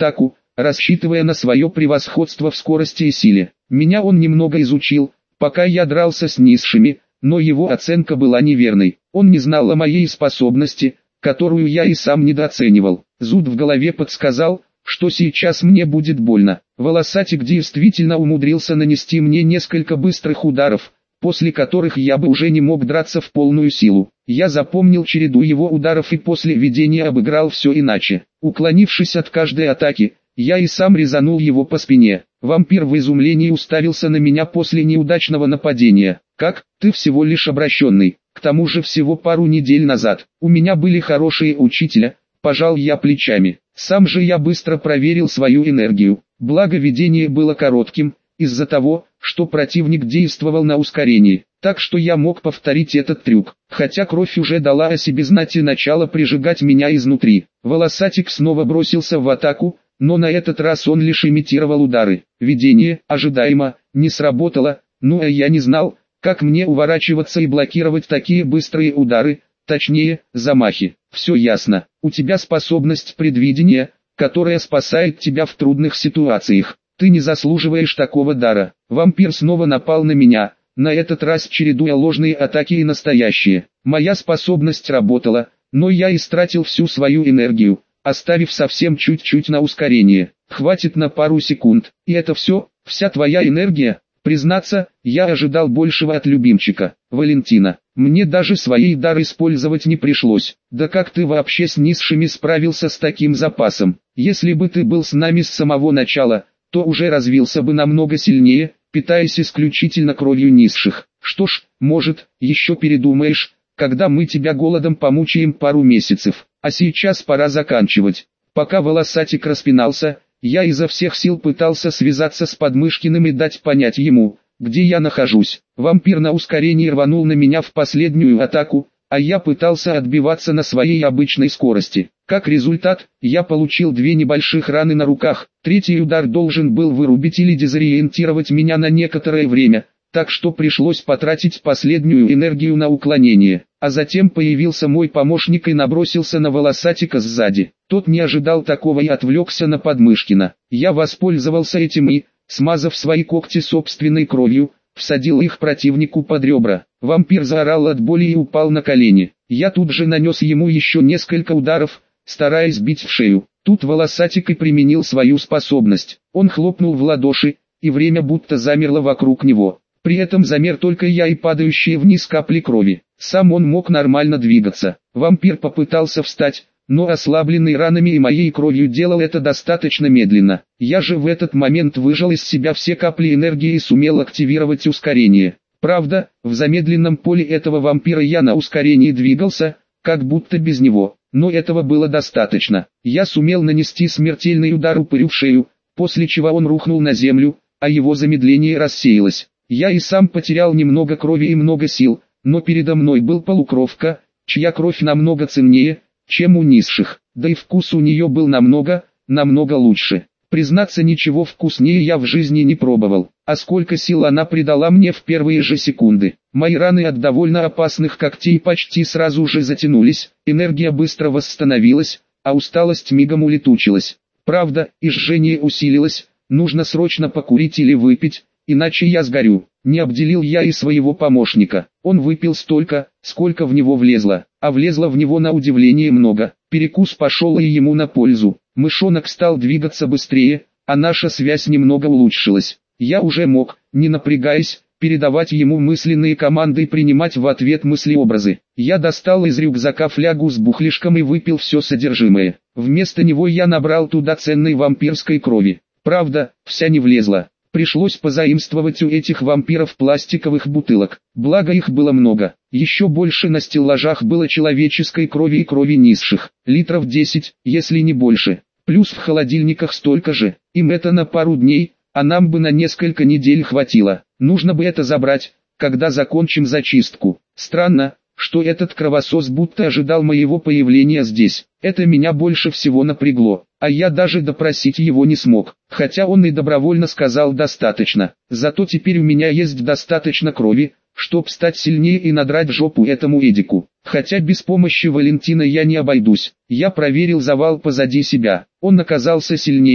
рассчитывая на свое превосходство в скорости и силе. Меня он немного изучил, пока я дрался с низшими, но его оценка была неверной. Он не знал о моей способности, которую я и сам недооценивал. Зуд в голове подсказал, что сейчас мне будет больно. Волосатик действительно умудрился нанести мне несколько быстрых ударов, после которых я бы уже не мог драться в полную силу. Я запомнил череду его ударов и после видения обыграл все иначе. Уклонившись от каждой атаки, я и сам резанул его по спине. Вампир в изумлении уставился на меня после неудачного нападения. «Как, ты всего лишь обращенный, к тому же всего пару недель назад. У меня были хорошие учителя», – пожал я плечами. Сам же я быстро проверил свою энергию. Благо видение было коротким, из-за того, что противник действовал на ускорении, так что я мог повторить этот трюк, хотя кровь уже дала о себе знать и начала прижигать меня изнутри. Волосатик снова бросился в атаку, но на этот раз он лишь имитировал удары. Видение, ожидаемо, не сработало, ну а я не знал, как мне уворачиваться и блокировать такие быстрые удары, точнее, замахи. Все ясно, у тебя способность предвидения, которая спасает тебя в трудных ситуациях. Ты не заслуживаешь такого дара. Вампир снова напал на меня, на этот раз чередуя ложные атаки и настоящие. Моя способность работала, но я истратил всю свою энергию, оставив совсем чуть-чуть на ускорение. Хватит на пару секунд. И это все, вся твоя энергия? Признаться, я ожидал большего от любимчика. Валентина, мне даже своей дар использовать не пришлось. Да как ты вообще с низшими справился с таким запасом? Если бы ты был с нами с самого начала, то уже развился бы намного сильнее, питаясь исключительно кровью низших. Что ж, может, еще передумаешь, когда мы тебя голодом помучаем пару месяцев. А сейчас пора заканчивать. Пока волосатик распинался, я изо всех сил пытался связаться с Подмышкиным и дать понять ему, где я нахожусь. Вампир на ускорении рванул на меня в последнюю атаку, а я пытался отбиваться на своей обычной скорости. Как результат, я получил две небольших раны на руках. Третий удар должен был вырубить или дезориентировать меня на некоторое время, так что пришлось потратить последнюю энергию на уклонение. А затем появился мой помощник и набросился на волосатика сзади. Тот не ожидал такого и отвлекся на Подмышкина. Я воспользовался этим и, смазав свои когти собственной кровью, всадил их противнику под ребра. Вампир заорал от боли и упал на колени. Я тут же нанес ему еще несколько ударов, стараясь бить в шею. Тут волосатик и применил свою способность. Он хлопнул в ладоши, и время будто замерло вокруг него. При этом замер только я и падающие вниз капли крови. Сам он мог нормально двигаться. Вампир попытался встать, но ослабленный ранами и моей кровью делал это достаточно медленно. Я же в этот момент выжал из себя все капли энергии и сумел активировать ускорение. Правда, в замедленном поле этого вампира я на ускорении двигался, как будто без него, но этого было достаточно. Я сумел нанести смертельный удар упырю в шею, после чего он рухнул на землю, а его замедление рассеялось. Я и сам потерял немного крови и много сил, но передо мной был полукровка, чья кровь намного ценнее, чем у низших, да и вкус у нее был намного, намного лучше. Признаться, ничего вкуснее я в жизни не пробовал, а сколько сил она придала мне в первые же секунды. Мои раны от довольно опасных когтей почти сразу же затянулись, энергия быстро восстановилась, а усталость мигом улетучилась. Правда, и жжение усилилось, нужно срочно покурить или выпить, иначе я сгорю. Не обделил я и своего помощника. Он выпил столько, сколько в него влезло, а влезло в него на удивление много. Перекус пошел и ему на пользу. Мышонок стал двигаться быстрее, а наша связь немного улучшилась. Я уже мог, не напрягаясь, передавать ему мысленные команды и принимать в ответ мысли-образы. Я достал из рюкзака флягу с бухлишком и выпил все содержимое. Вместо него я набрал туда ценной вампирской крови. Правда, вся не влезла. Пришлось позаимствовать у этих вампиров пластиковых бутылок, благо их было много. Еще больше на стеллажах было человеческой крови и крови низших, литров десять, если не больше. Плюс в холодильниках столько же, им это на пару дней, а нам бы на несколько недель хватило. Нужно бы это забрать, когда закончим зачистку. Странно, что этот кровосос будто ожидал моего появления здесь. Это меня больше всего напрягло, а я даже допросить его не смог, хотя он и добровольно сказал достаточно. Зато теперь у меня есть достаточно крови, чтоб стать сильнее и надрать жопу этому Эдику. Хотя без помощи Валентина я не обойдусь. Я проверил завал позади себя, он оказался сильнее,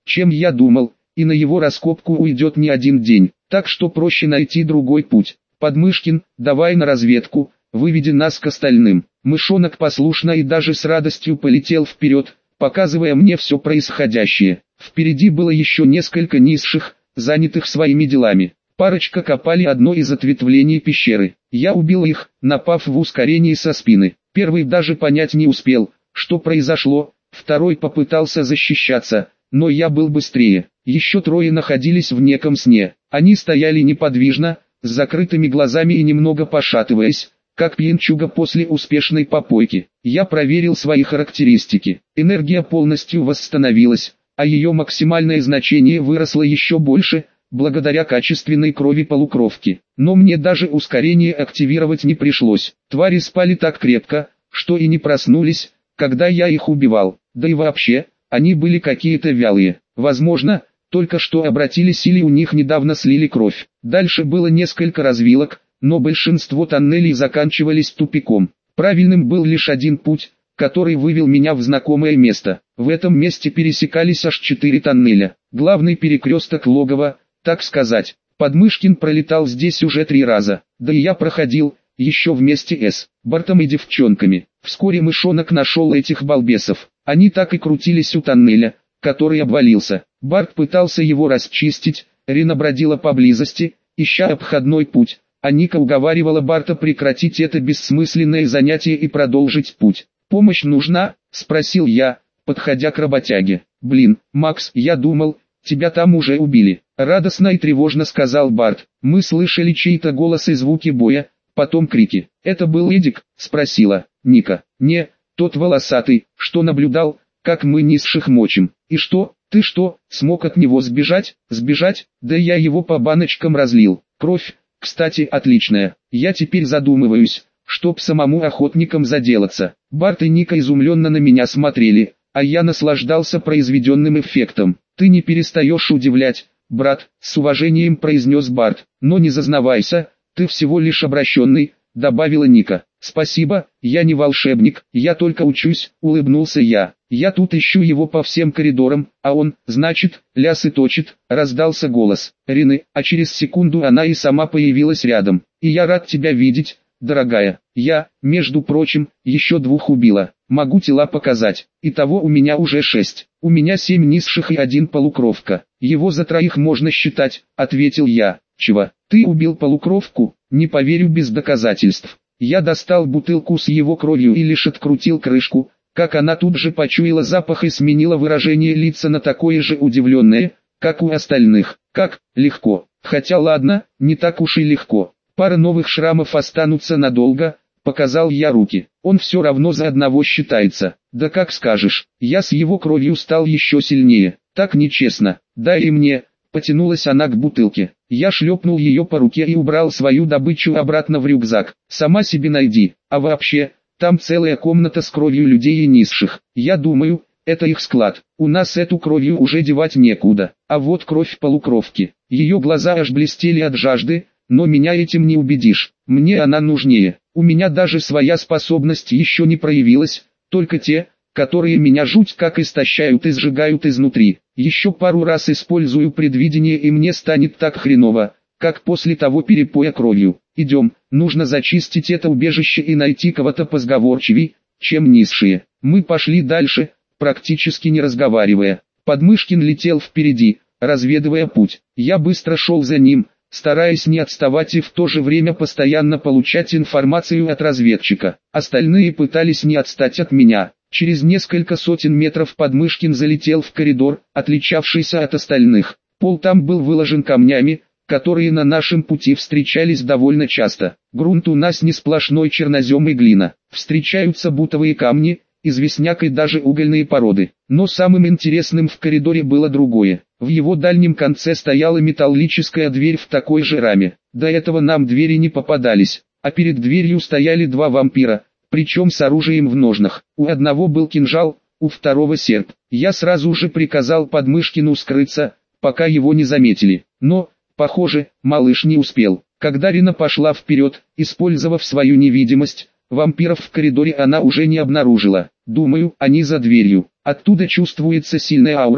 чем я думал, и на его раскопку уйдет не один день, так что проще найти другой путь. Подмышкин, давай на разведку, выведи нас к остальным. Мышонок послушно и даже с радостью полетел вперед, показывая мне все происходящее. Впереди было еще несколько низших, занятых своими делами. Парочка копали одно из ответвлений пещеры. Я убил их, напав в ускорении со спины. Первый даже понять не успел, что произошло, второй попытался защищаться, но я был быстрее. Еще трое находились в неком сне. Они стояли неподвижно, с закрытыми глазами и немного пошатываясь, как пьянчуга после успешной попойки. Я проверил свои характеристики. Энергия полностью восстановилась, а ее максимальное значение выросло еще больше, благодаря качественной крови полукровки. Но мне даже ускорение активировать не пришлось. Твари спали так крепко, что и не проснулись, когда я их убивал. Да и вообще, они были какие-то вялые. Возможно, только что обратились или у них недавно слили кровь. Дальше было несколько развилок, но большинство тоннелей заканчивались тупиком. Правильным был лишь один путь, который вывел меня в знакомое место. В этом месте пересекались аж четыре тоннеля. Главный перекресток логова, так сказать. Подмышкин пролетал здесь уже три раза. Да и я проходил, еще вместе с Бартом и девчонками. Вскоре мышонок нашел этих балбесов. Они так и крутились у тоннеля, который обвалился. Барт пытался его расчистить, Рина бродила поблизости, ища обходной путь, а Ника уговаривала Барта прекратить это бессмысленное занятие и продолжить путь. «Помощь нужна?» – спросил я, подходя к работяге. «Блин, Макс, я думал, тебя там уже убили», – радостно и тревожно сказал Барт. Мы слышали чей-то голос и звуки боя, потом крики. «Это был Эдик?» – спросила Ника. «Не, тот волосатый, что наблюдал, как мы низших мочим». «И что, ты что, смог от него сбежать?» «Сбежать? Да я его по баночкам разлил. Кровь, кстати, отличная. Я теперь задумываюсь, чтоб самому охотникам заделаться». Барт и Ника изумленно на меня смотрели, а я наслаждался произведенным эффектом. «Ты не перестаешь удивлять, брат», — с уважением произнес Барт. «Но не зазнавайся, ты всего лишь обращенный», — добавила Ника. «Спасибо, я не волшебник, я только учусь», — улыбнулся я. «Я тут ищу его по всем коридорам, а он, значит, лясы точит», — раздался голос Рины, а через секунду она и сама появилась рядом. «И я рад тебя видеть, дорогая. Я, между прочим, еще двух убила. Могу тела показать. Итого у меня уже шесть. У меня семь низших и один полукровка. Его за троих можно считать», — ответил я. «Чего? Ты убил полукровку?» «Не поверю без доказательств». Я достал бутылку с его кровью и лишь открутил крышку, как она тут же почуяла запах и сменила выражение лица на такое же удивленное, как у остальных. «Как? Легко. Хотя ладно, не так уж и легко. Пара новых шрамов останутся надолго», — показал я руки. «Он все равно за одного считается». «Да как скажешь, я с его кровью стал еще сильнее. Так нечестно. Дай и мне». Потянулась она к бутылке. Я шлепнул ее по руке и убрал свою добычу обратно в рюкзак. «Сама себе найди. А вообще, там целая комната с кровью людей и низших. Я думаю, это их склад. У нас эту кровью уже девать некуда. А вот кровь полукровки». Ее глаза аж блестели от жажды, но меня этим не убедишь. Мне она нужнее. У меня даже своя способность еще не проявилась, только те, которые меня жуть как истощают и сжигают изнутри. Еще пару раз использую предвидение и мне станет так хреново, как после того перепоя кровью. Идем, нужно зачистить это убежище и найти кого-то позговорчивей, чем низшие. Мы пошли дальше, практически не разговаривая. Подмышкин летел впереди, разведывая путь. Я быстро шел за ним, стараясь не отставать и в то же время постоянно получать информацию от разведчика. Остальные пытались не отстать от меня. Через несколько сотен метров Подмышкин залетел в коридор, отличавшийся от остальных. Пол там был выложен камнями, которые на нашем пути встречались довольно часто. Грунт у нас не сплошной чернозем и глина. Встречаются бутовые камни, известняк и даже угольные породы. Но самым интересным в коридоре было другое. В его дальнем конце стояла металлическая дверь в такой же раме. До этого нам двери не попадались, а перед дверью стояли два вампира, причем с оружием в ножнах. У одного был кинжал, у второго серп. Я сразу же приказал Подмышкину скрыться, пока его не заметили. Но, похоже, малыш не успел. Когда Рина пошла вперед, использовав свою невидимость, вампиров в коридоре она уже не обнаружила. Думаю, они за дверью. Оттуда чувствуется сильная аура,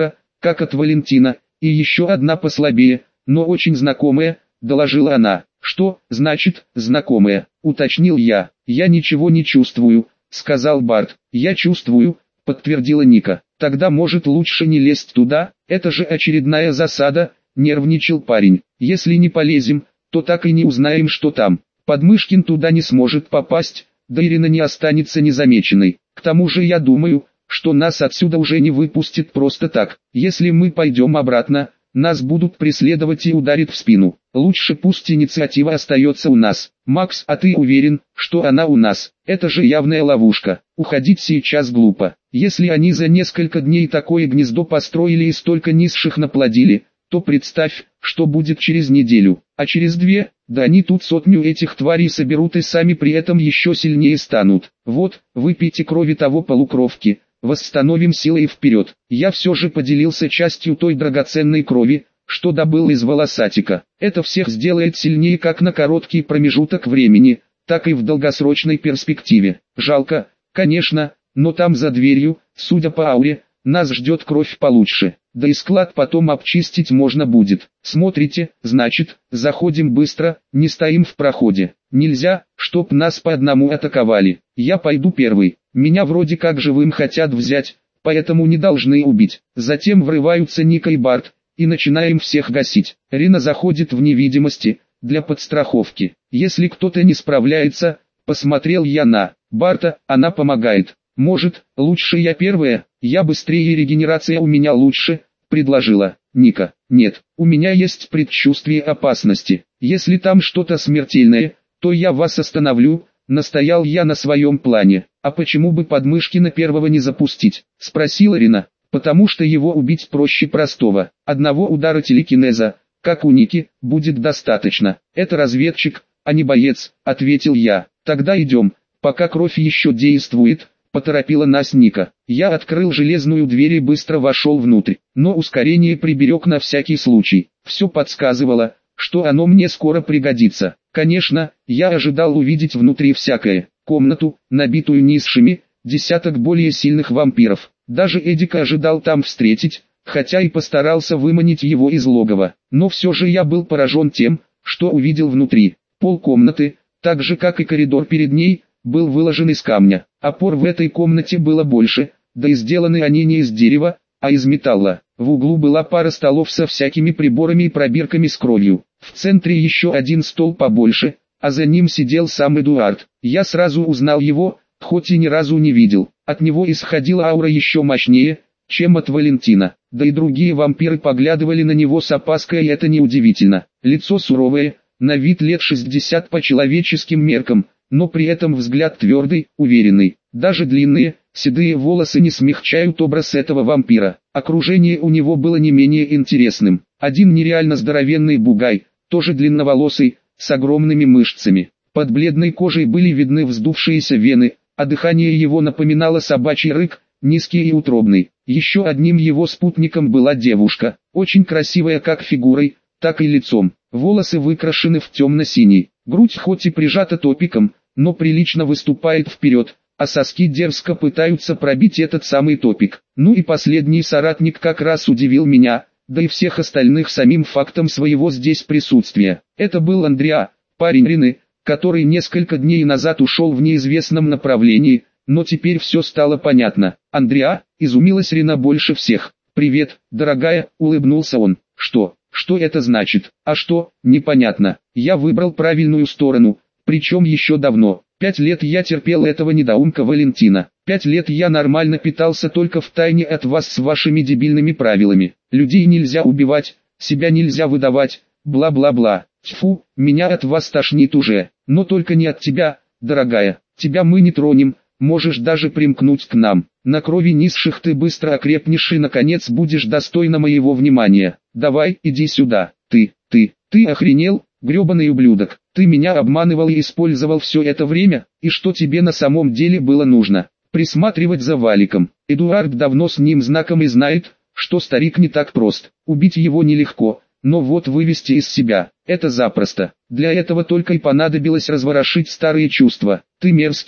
как от Валентина, и еще одна послабее, но очень знакомая, доложила она. Что значит «знакомая», уточнил я. Я ничего не чувствую, сказал Барт. Я чувствую, подтвердила Ника. Тогда может лучше не лезть туда, это же очередная засада, нервничал парень. Если не полезем, то так и не узнаем, что там. Подмышкин туда не сможет попасть, да Ирина не останется незамеченной. К тому же я думаю, что нас отсюда уже не выпустят просто так. Если мы пойдем обратно, нас будут преследовать и ударят в спину. Лучше пусть инициатива остается у нас. Макс, а ты уверен, что она у нас? Это же явная ловушка. Уходить сейчас глупо. Если они за несколько дней такое гнездо построили и столько низших наплодили, то представь, что будет через неделю, а через две, да они тут сотню этих тварей соберут и сами при этом еще сильнее станут. Вот, выпейте крови того полукровки, восстановим силы и вперед. Я все же поделился частью той драгоценной крови, что добыл из волосатика. Это всех сделает сильнее как на короткий промежуток времени, так и в долгосрочной перспективе. Жалко, конечно, но там за дверью, судя по ауре, нас ждет кровь получше. Да и склад потом обчистить можно будет. Смотрите, значит, заходим быстро, не стоим в проходе. Нельзя, чтоб нас по одному атаковали. Я пойду первый. Меня вроде как живым хотят взять, поэтому не должны убить. Затем врываются Ника и Барт, и начинаем всех гасить. Рина заходит в невидимости, для подстраховки. Если кто-то не справляется, посмотрел я на Барта, она помогает. Может, лучше я первая, я быстрее и регенерация у меня лучше, предложила Ника. Нет, у меня есть предчувствие опасности. Если там что-то смертельное, то я вас остановлю, настоял я на своем плане. А почему бы Подмышкина первого не запустить? Спросила Рина. Потому что его убить проще простого. Одного удара телекинеза, как у Ники, будет достаточно. Это разведчик, а не боец, ответил я. Тогда идем, пока кровь еще действует. Поторопила нас Ника. Я открыл железную дверь и быстро вошел внутрь, но ускорение приберег на всякий случай. Все подсказывало, что оно мне скоро пригодится. Конечно, я ожидал увидеть внутри всякое. Комнату, набитую низшими, десяток более сильных вампиров. Даже Эдика ожидал там встретить, хотя и постарался выманить его из логова. Но все же я был поражен тем, что увидел внутри. Пол комнаты, так же как и коридор перед ней, был выложен из камня. Опор в этой комнате было больше, да и сделаны они не из дерева, а из металла. В углу была пара столов со всякими приборами и пробирками с кровью. В центре еще один стол побольше, а за ним сидел сам Эдуард. Я сразу узнал его, хоть и ни разу не видел. От него исходила аура еще мощнее, чем от Валентина. Да и другие вампиры поглядывали на него с опаской, и это неудивительно. Лицо суровое, на вид лет шестьдесят по человеческим меркам, но при этом взгляд твердый, уверенный. Даже длинные, седые волосы не смягчают образ этого вампира. Окружение у него было не менее интересным. Один нереально здоровенный бугай, тоже длинноволосый, с огромными мышцами. Под бледной кожей были видны вздувшиеся вены, а дыхание его напоминало собачий рык, низкий и утробный. Еще одним его спутником была девушка, очень красивая как фигурой, так и лицом. Волосы выкрашены в темно-синий. Грудь хоть и прижата топиком, но прилично выступает вперед, а соски дерзко пытаются пробить этот самый топик. Ну и последний соратник как раз удивил меня, да и всех остальных самим фактом своего здесь присутствия. Это был Андреа, парень Рины, который несколько дней назад ушел в неизвестном направлении, но теперь все стало понятно. Андреа, изумилась Рина больше всех. «Привет, дорогая», улыбнулся он. «Что? Что это значит? А что, непонятно. Я выбрал правильную сторону, причем еще давно. Пять лет я терпел этого недоумка Валентина. Пять лет я нормально питался только в тайне от вас с вашими дебильными правилами. Людей нельзя убивать, себя нельзя выдавать, бла-бла-бла. Тьфу, меня от вас тошнит уже. Но только не от тебя, дорогая. Тебя мы не тронем, можешь даже примкнуть к нам. На крови низших ты быстро окрепнешь и наконец будешь достойна моего внимания. Давай, иди сюда. Ты, ты, ты охренел, гребаный ублюдок. Ты меня обманывал и использовал все это время, и что тебе на самом деле было нужно? Присматривать за Валиком. Эдуард давно с ним знаком и знает, что старик не так прост. Убить его нелегко, но вот вывести из себя, это запросто. Для этого только и понадобилось разворошить старые чувства. Ты мерзкий,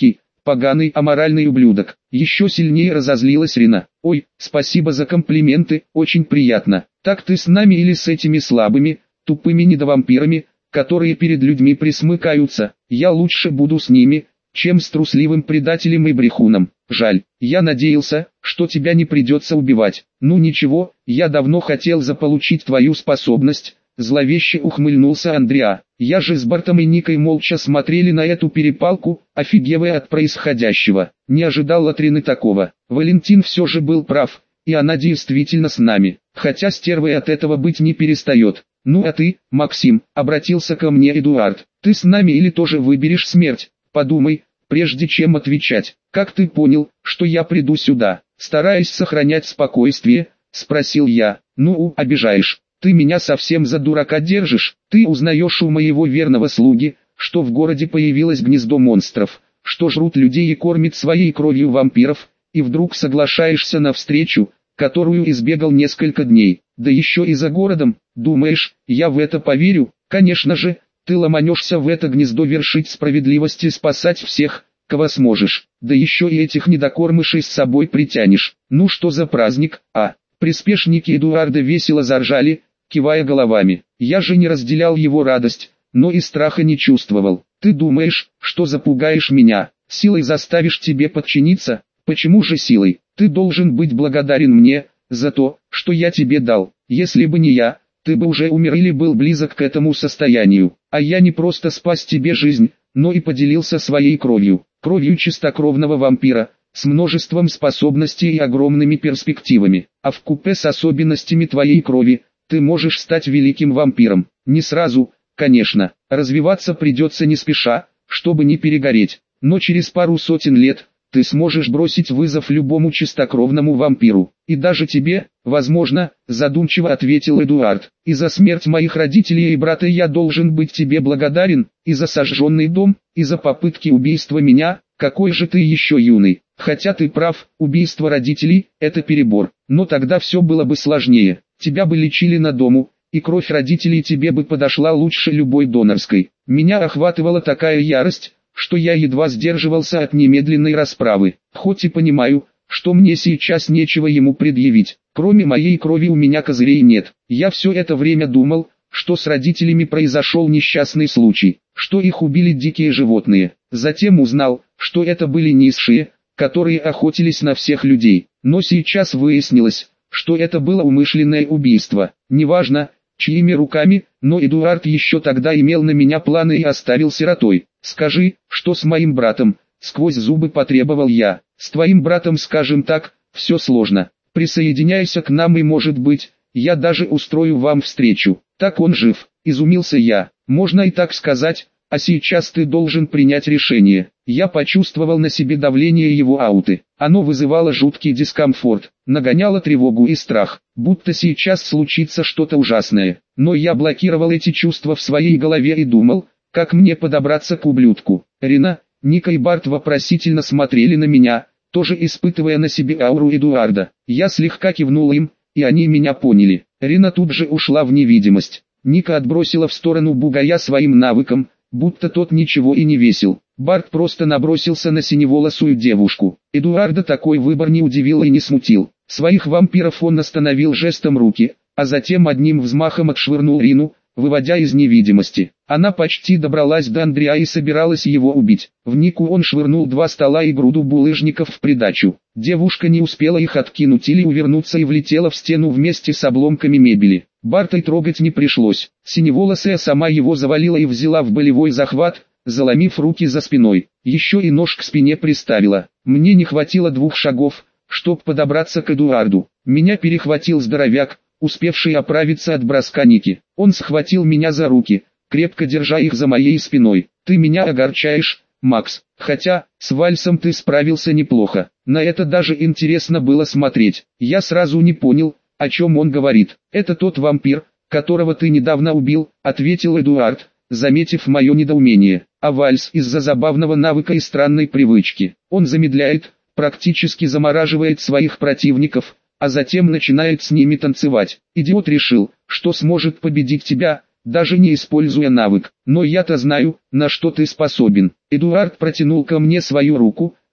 поганый аморальный ублюдок. Еще сильнее разозлилась Рина. Ой, спасибо за комплименты, очень приятно. Так ты с нами или с этими слабыми, тупыми недовампирами, которые перед людьми присмыкаются? Я лучше буду с ними, чем с трусливым предателем и брехуном. Жаль, я надеялся, что тебя не придется убивать. Ну ничего, я давно хотел заполучить твою способность. Зловеще ухмыльнулся Андреа. Я же с Бартом и Никой молча смотрели на эту перепалку, офигевая от происходящего. Не ожидал от Рины такого. Валентин все же был прав, и она действительно с нами. Хотя стервой от этого быть не перестает. Ну а ты, Максим, обратился ко мне Эдуард. Ты с нами или тоже выберешь смерть? Подумай, прежде чем отвечать. Как ты понял, что я приду сюда? Стараясь сохранять спокойствие, спросил я. Ну, обижаешь. Ты меня совсем за дурака держишь? Ты узнаешь у моего верного слуги, что в городе появилось гнездо монстров, что жрут людей и кормят своей кровью вампиров, и вдруг соглашаешься на встречу, которую избегал несколько дней, да еще и за городом. Думаешь, я в это поверю? Конечно же, ты ломанешься в это гнездо вершить справедливость и спасать всех, кого сможешь, да еще и этих недокормышей с собой притянешь. Ну что за праздник, а? Приспешники Эдуарда весело заржали, кивая головами. Я же не разделял его радость, но и страха не чувствовал. Ты думаешь, что запугаешь меня, силой заставишь тебе подчиниться? Почему же силой? Ты должен быть благодарен мне за то, что я тебе дал. Если бы не я, ты бы уже умер или был близок к этому состоянию. А я не просто спас тебе жизнь, но и поделился своей кровью, кровью чистокровного вампира, с множеством способностей и огромными перспективами. А вкупе с особенностями твоей крови, ты можешь стать великим вампиром. Не сразу, конечно, развиваться придется не спеша, чтобы не перегореть, но через пару сотен лет, ты сможешь бросить вызов любому чистокровному вампиру. И даже тебе, возможно, задумчиво ответил Эдуард. И за смерть моих родителей и брата я должен быть тебе благодарен, и за сожженный дом, и за попытки убийства меня. Какой же ты еще юный. Хотя ты прав, убийство родителей – это перебор. Но тогда все было бы сложнее. Тебя бы лечили на дому, и кровь родителей тебе бы подошла лучше любой донорской. Меня охватывала такая ярость, что я едва сдерживался от немедленной расправы. Хоть и понимаю, что мне сейчас нечего ему предъявить. Кроме моей крови у меня козырей нет. Я все это время думал, что с родителями произошел несчастный случай, что их убили дикие животные. Затем узнал, что это были низшие, которые охотились на всех людей. Но сейчас выяснилось, что это было умышленное убийство. Неважно, чьими руками, но Эдуард еще тогда имел на меня планы и оставил сиротой. Скажи, что с моим братом? Сквозь зубы потребовал я. С твоим братом, скажем так, все сложно. Присоединяйся к нам и, может быть, я даже устрою вам встречу. Так он жив, изумился я. Можно и так сказать. А сейчас ты должен принять решение. Я почувствовал на себе давление его ауты. Оно вызывало жуткий дискомфорт, нагоняло тревогу и страх, будто сейчас случится что-то ужасное. Но я блокировал эти чувства в своей голове и думал, как мне подобраться к ублюдку. Рина, Ника и Барт вопросительно смотрели на меня, тоже испытывая на себе ауру Эдуарда. Я слегка кивнул им, и они меня поняли. Рина тут же ушла в невидимость. Ника отбросила в сторону бугая своим навыком, будто тот ничего и не весил. Барт просто набросился на синеволосую девушку. Эдуарда такой выбор не удивил и не смутил. Своих вампиров он остановил жестом руки, а затем одним взмахом отшвырнул Рину, выводя из невидимости. Она почти добралась до Андреа и собиралась его убить. В Нику он швырнул два стола и груду булыжников в придачу. Девушка не успела их откинуть или увернуться и влетела в стену вместе с обломками мебели. Барта трогать не пришлось. Синеволосая сама его завалила и взяла в болевой захват, заломив руки за спиной. Еще и нож к спине приставила. Мне не хватило двух шагов, чтоб подобраться к Эдуарду. Меня перехватил здоровяк, успевший оправиться от броска Ники. Он схватил меня за руки, крепко держа их за моей спиной. «Ты меня огорчаешь, Макс, хотя, с вальсом ты справился неплохо. На это даже интересно было смотреть. Я сразу не понял, о чем он говорит. Это тот вампир, которого ты недавно убил», — ответил Эдуард, заметив мое недоумение. А вальс из-за забавного навыка и странной привычки. Он замедляет, практически замораживает своих противников, а затем начинает с ними танцевать. Идиот решил, что сможет победить тебя, даже не используя навык. Но я-то знаю, на что ты способен. Эдуард протянул ко мне свою руку,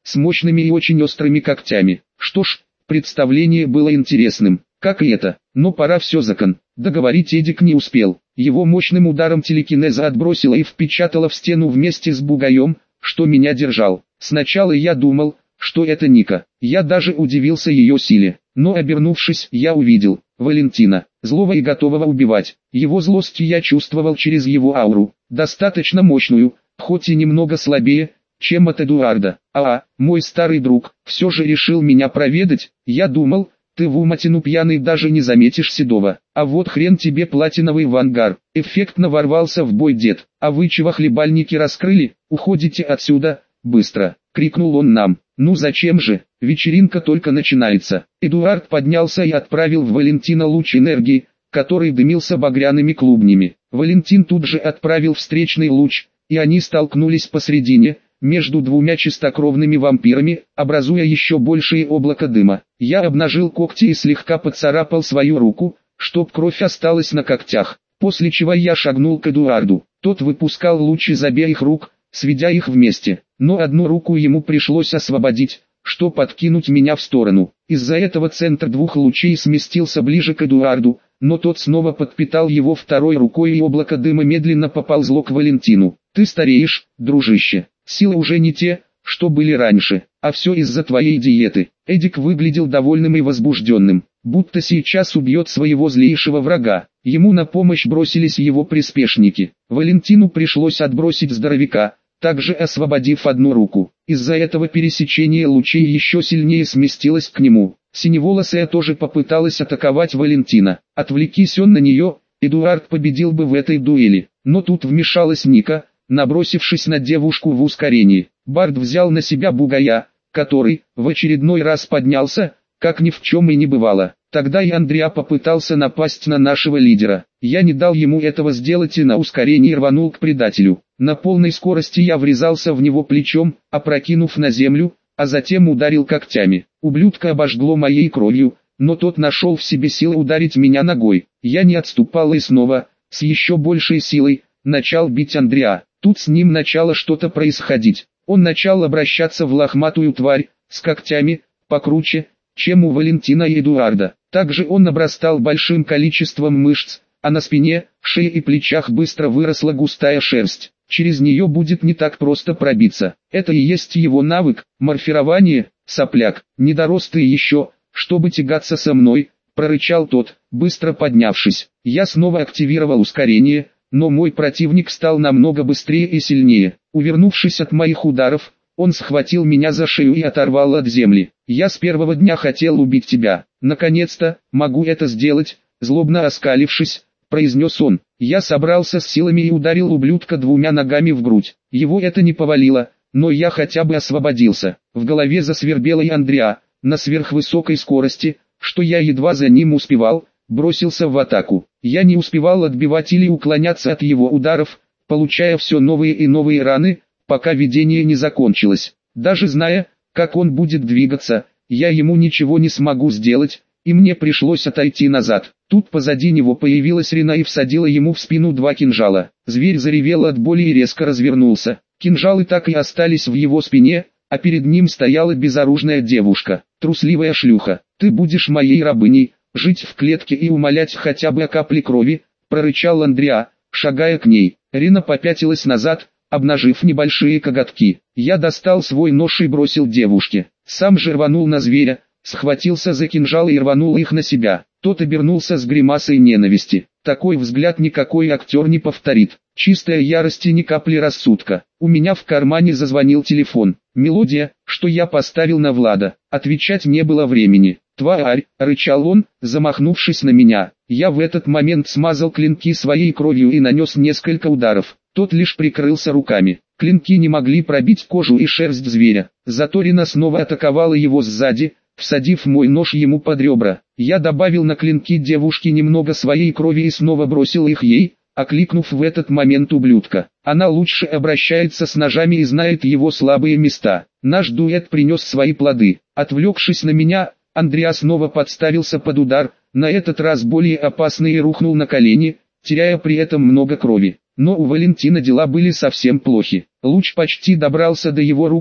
с мощными и очень острыми когтями. Что ж, представление было интересным, как и это, но пора все закон. Договорить Эдик не успел. Его мощным ударом телекинеза отбросило и впечатало в стену вместе с бугаем, что меня держал. Сначала я думал, что это Ника. Я даже удивился ее силе, но обернувшись, я увидел Валентина, злого и готового убивать. Его злость я чувствовал через его ауру, достаточно мощную, хоть и немного слабее, чем от Эдуарда. А, мой старый друг, все же решил меня проведать. Я думал, ты в уматину пьяный даже не заметишь седого. А вот хрен тебе платиновый вангар. Эффектно ворвался в бой дед. А вы чего хлебальники раскрыли? Уходите отсюда, быстро, крикнул он нам. Ну зачем же, вечеринка только начинается. Эдуард поднялся и отправил в Валентина луч энергии, который дымился багряными клубнями. Валентин тут же отправил встречный луч, и они столкнулись посредине, между двумя чистокровными вампирами, образуя еще большее облако дыма. Я обнажил когти и слегка поцарапал свою руку, чтоб кровь осталась на когтях, после чего я шагнул к Эдуарду. Тот выпускал луч из обеих рук, сведя их вместе, но одну руку ему пришлось освободить, чтоб подкинуть меня в сторону. Из-за этого центр двух лучей сместился ближе к Эдуарду, но тот снова подпитал его второй рукой, и облако дыма медленно поползло к Валентину. «Ты стареешь, дружище. Силы уже не те, что были раньше, а все из-за твоей диеты». Эдик выглядел довольным и возбужденным, будто сейчас убьет своего злейшего врага. Ему на помощь бросились его приспешники. Валентину пришлось отбросить здоровяка, также освободив одну руку. Из-за этого пересечение лучей еще сильнее сместилось к нему. Синеволосая тоже попыталась атаковать Валентина. Отвлекись он на нее, Эдуард победил бы в этой дуэли. Но тут вмешалась Ника, набросившись на девушку в ускорении. Бард взял на себя бугая, который, в очередной раз поднялся, как ни в чем и не бывало. Тогда и Андреа попытался напасть на нашего лидера. Я не дал ему этого сделать и на ускорении рванул к предателю. На полной скорости я врезался в него плечом, опрокинув на землю, а затем ударил когтями. Ублюдка обожгло моей кровью, но тот нашел в себе силы ударить меня ногой. Я не отступал и снова, с еще большей силой, начал бить Андреа. Тут с ним начало что-то происходить. Он начал обращаться в лохматую тварь, с когтями, покруче, чем у Валентина и Эдуарда. Также он обрастал большим количеством мышц, а на спине, шее и плечах быстро выросла густая шерсть. Через нее будет не так просто пробиться. Это и есть его навык, морфирование, сопляк. Не дорос ты еще, чтобы тягаться со мной, прорычал тот, быстро поднявшись. Я снова активировал ускорение, но мой противник стал намного быстрее и сильнее. Увернувшись от моих ударов, он схватил меня за шею и оторвал от земли. «Я с первого дня хотел убить тебя. Наконец-то, могу это сделать», злобно оскалившись, произнес он. Я собрался с силами и ударил ублюдка двумя ногами в грудь. Его это не повалило, но я хотя бы освободился. В голове засвербело, и Андреа, на сверхвысокой скорости, что я едва за ним успевал, бросился в атаку. Я не успевал отбивать или уклоняться от его ударов, получая все новые и новые раны, пока видение не закончилось. Даже зная, как он будет двигаться, я ему ничего не смогу сделать, и мне пришлось отойти назад. Тут позади него появилась Рина и всадила ему в спину два кинжала. Зверь заревел от боли и резко развернулся. Кинжалы так и остались в его спине, а перед ним стояла безоружная девушка. Трусливая шлюха. «Ты будешь моей рабыней, жить в клетке и умолять хотя бы о капле крови», прорычал Андреа, шагая к ней. Рина попятилась назад, обнажив небольшие коготки. Я достал свой нож и бросил девушке. Сам же рванул на зверя, схватился за кинжалы и рванул их на себя. Тот обернулся с гримасой ненависти. Такой взгляд никакой актер не повторит. Чистая ярость и ни капли рассудка. У меня в кармане зазвонил телефон. Мелодия, что я поставил на Влада. Отвечать не было времени. «Тварь!» — рычал он, замахнувшись на меня. Я в этот момент смазал клинки своей кровью и нанес несколько ударов. Тот лишь прикрылся руками. Клинки не могли пробить кожу и шерсть зверя. Зато Рина снова атаковала его сзади, всадив мой нож ему под ребра. Я добавил на клинки девушки немного своей крови и снова бросил их ей, окликнув в этот момент ублюдка. Она лучше обращается с ножами и знает его слабые места. Наш дуэт принес свои плоды. Отвлекшись на меня, Андреа снова подставился под удар, на этот раз более опасный, и рухнул на колени, теряя при этом много крови. Но у Валентина дела были совсем плохи. Луч почти добрался до его рук и,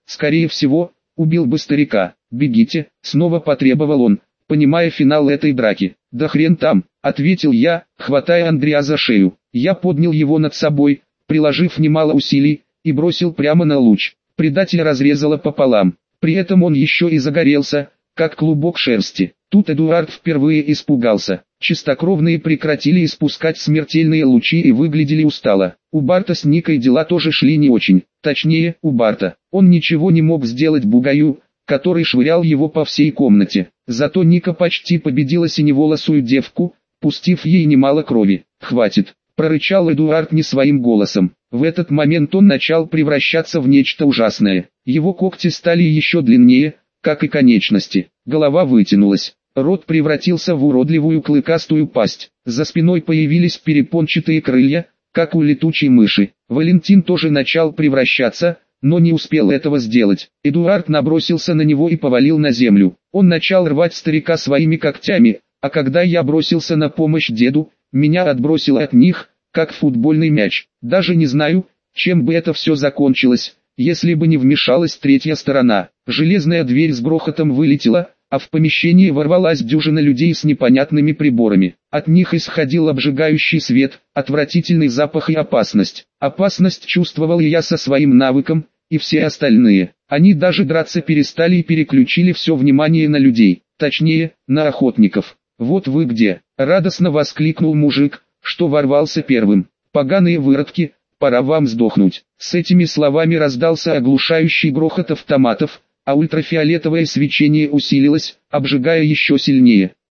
скорее всего, убил бы старика. «Бегите», — снова потребовал он, понимая финал этой драки. «Да хрен там», — ответил я, хватая Андрея за шею. Я поднял его над собой, приложив немало усилий, и бросил прямо на луч. Предателя разрезало пополам. При этом он еще и загорелся, как клубок шерсти. Тут Эдуард впервые испугался. Чистокровные прекратили испускать смертельные лучи и выглядели устало. У Барта с Никой дела тоже шли не очень. Точнее, у Барта. Он ничего не мог сделать бугаю, который швырял его по всей комнате. Зато Ника почти победила синеволосую девку, пустив ей немало крови. «Хватит», — прорычал Эдуард не своим голосом. В этот момент он начал превращаться в нечто ужасное. Его когти стали еще длиннее, как и конечности. Голова вытянулась. Рот превратился в уродливую клыкастую пасть. За спиной появились перепончатые крылья, как у летучей мыши. Валентин тоже начал превращаться, но не успел этого сделать. Эдуард набросился на него и повалил на землю. Он начал рвать старика своими когтями, а когда я бросился на помощь деду, меня отбросило от них, как футбольный мяч. Даже не знаю, чем бы это все закончилось, если бы не вмешалась третья сторона. Железная дверь с грохотом вылетела, а в помещении ворвалась дюжина людей с непонятными приборами. От них исходил обжигающий свет, отвратительный запах и опасность. Опасность чувствовал и я со своим навыком, и все остальные. Они даже драться перестали и переключили все внимание на людей, точнее, на охотников. «Вот вы где!» — радостно воскликнул мужик, что ворвался первым. «Поганые выродки, пора вам сдохнуть!» С этими словами раздался оглушающий грохот автоматов, а ультрафиолетовое свечение усилилось, обжигая еще сильнее.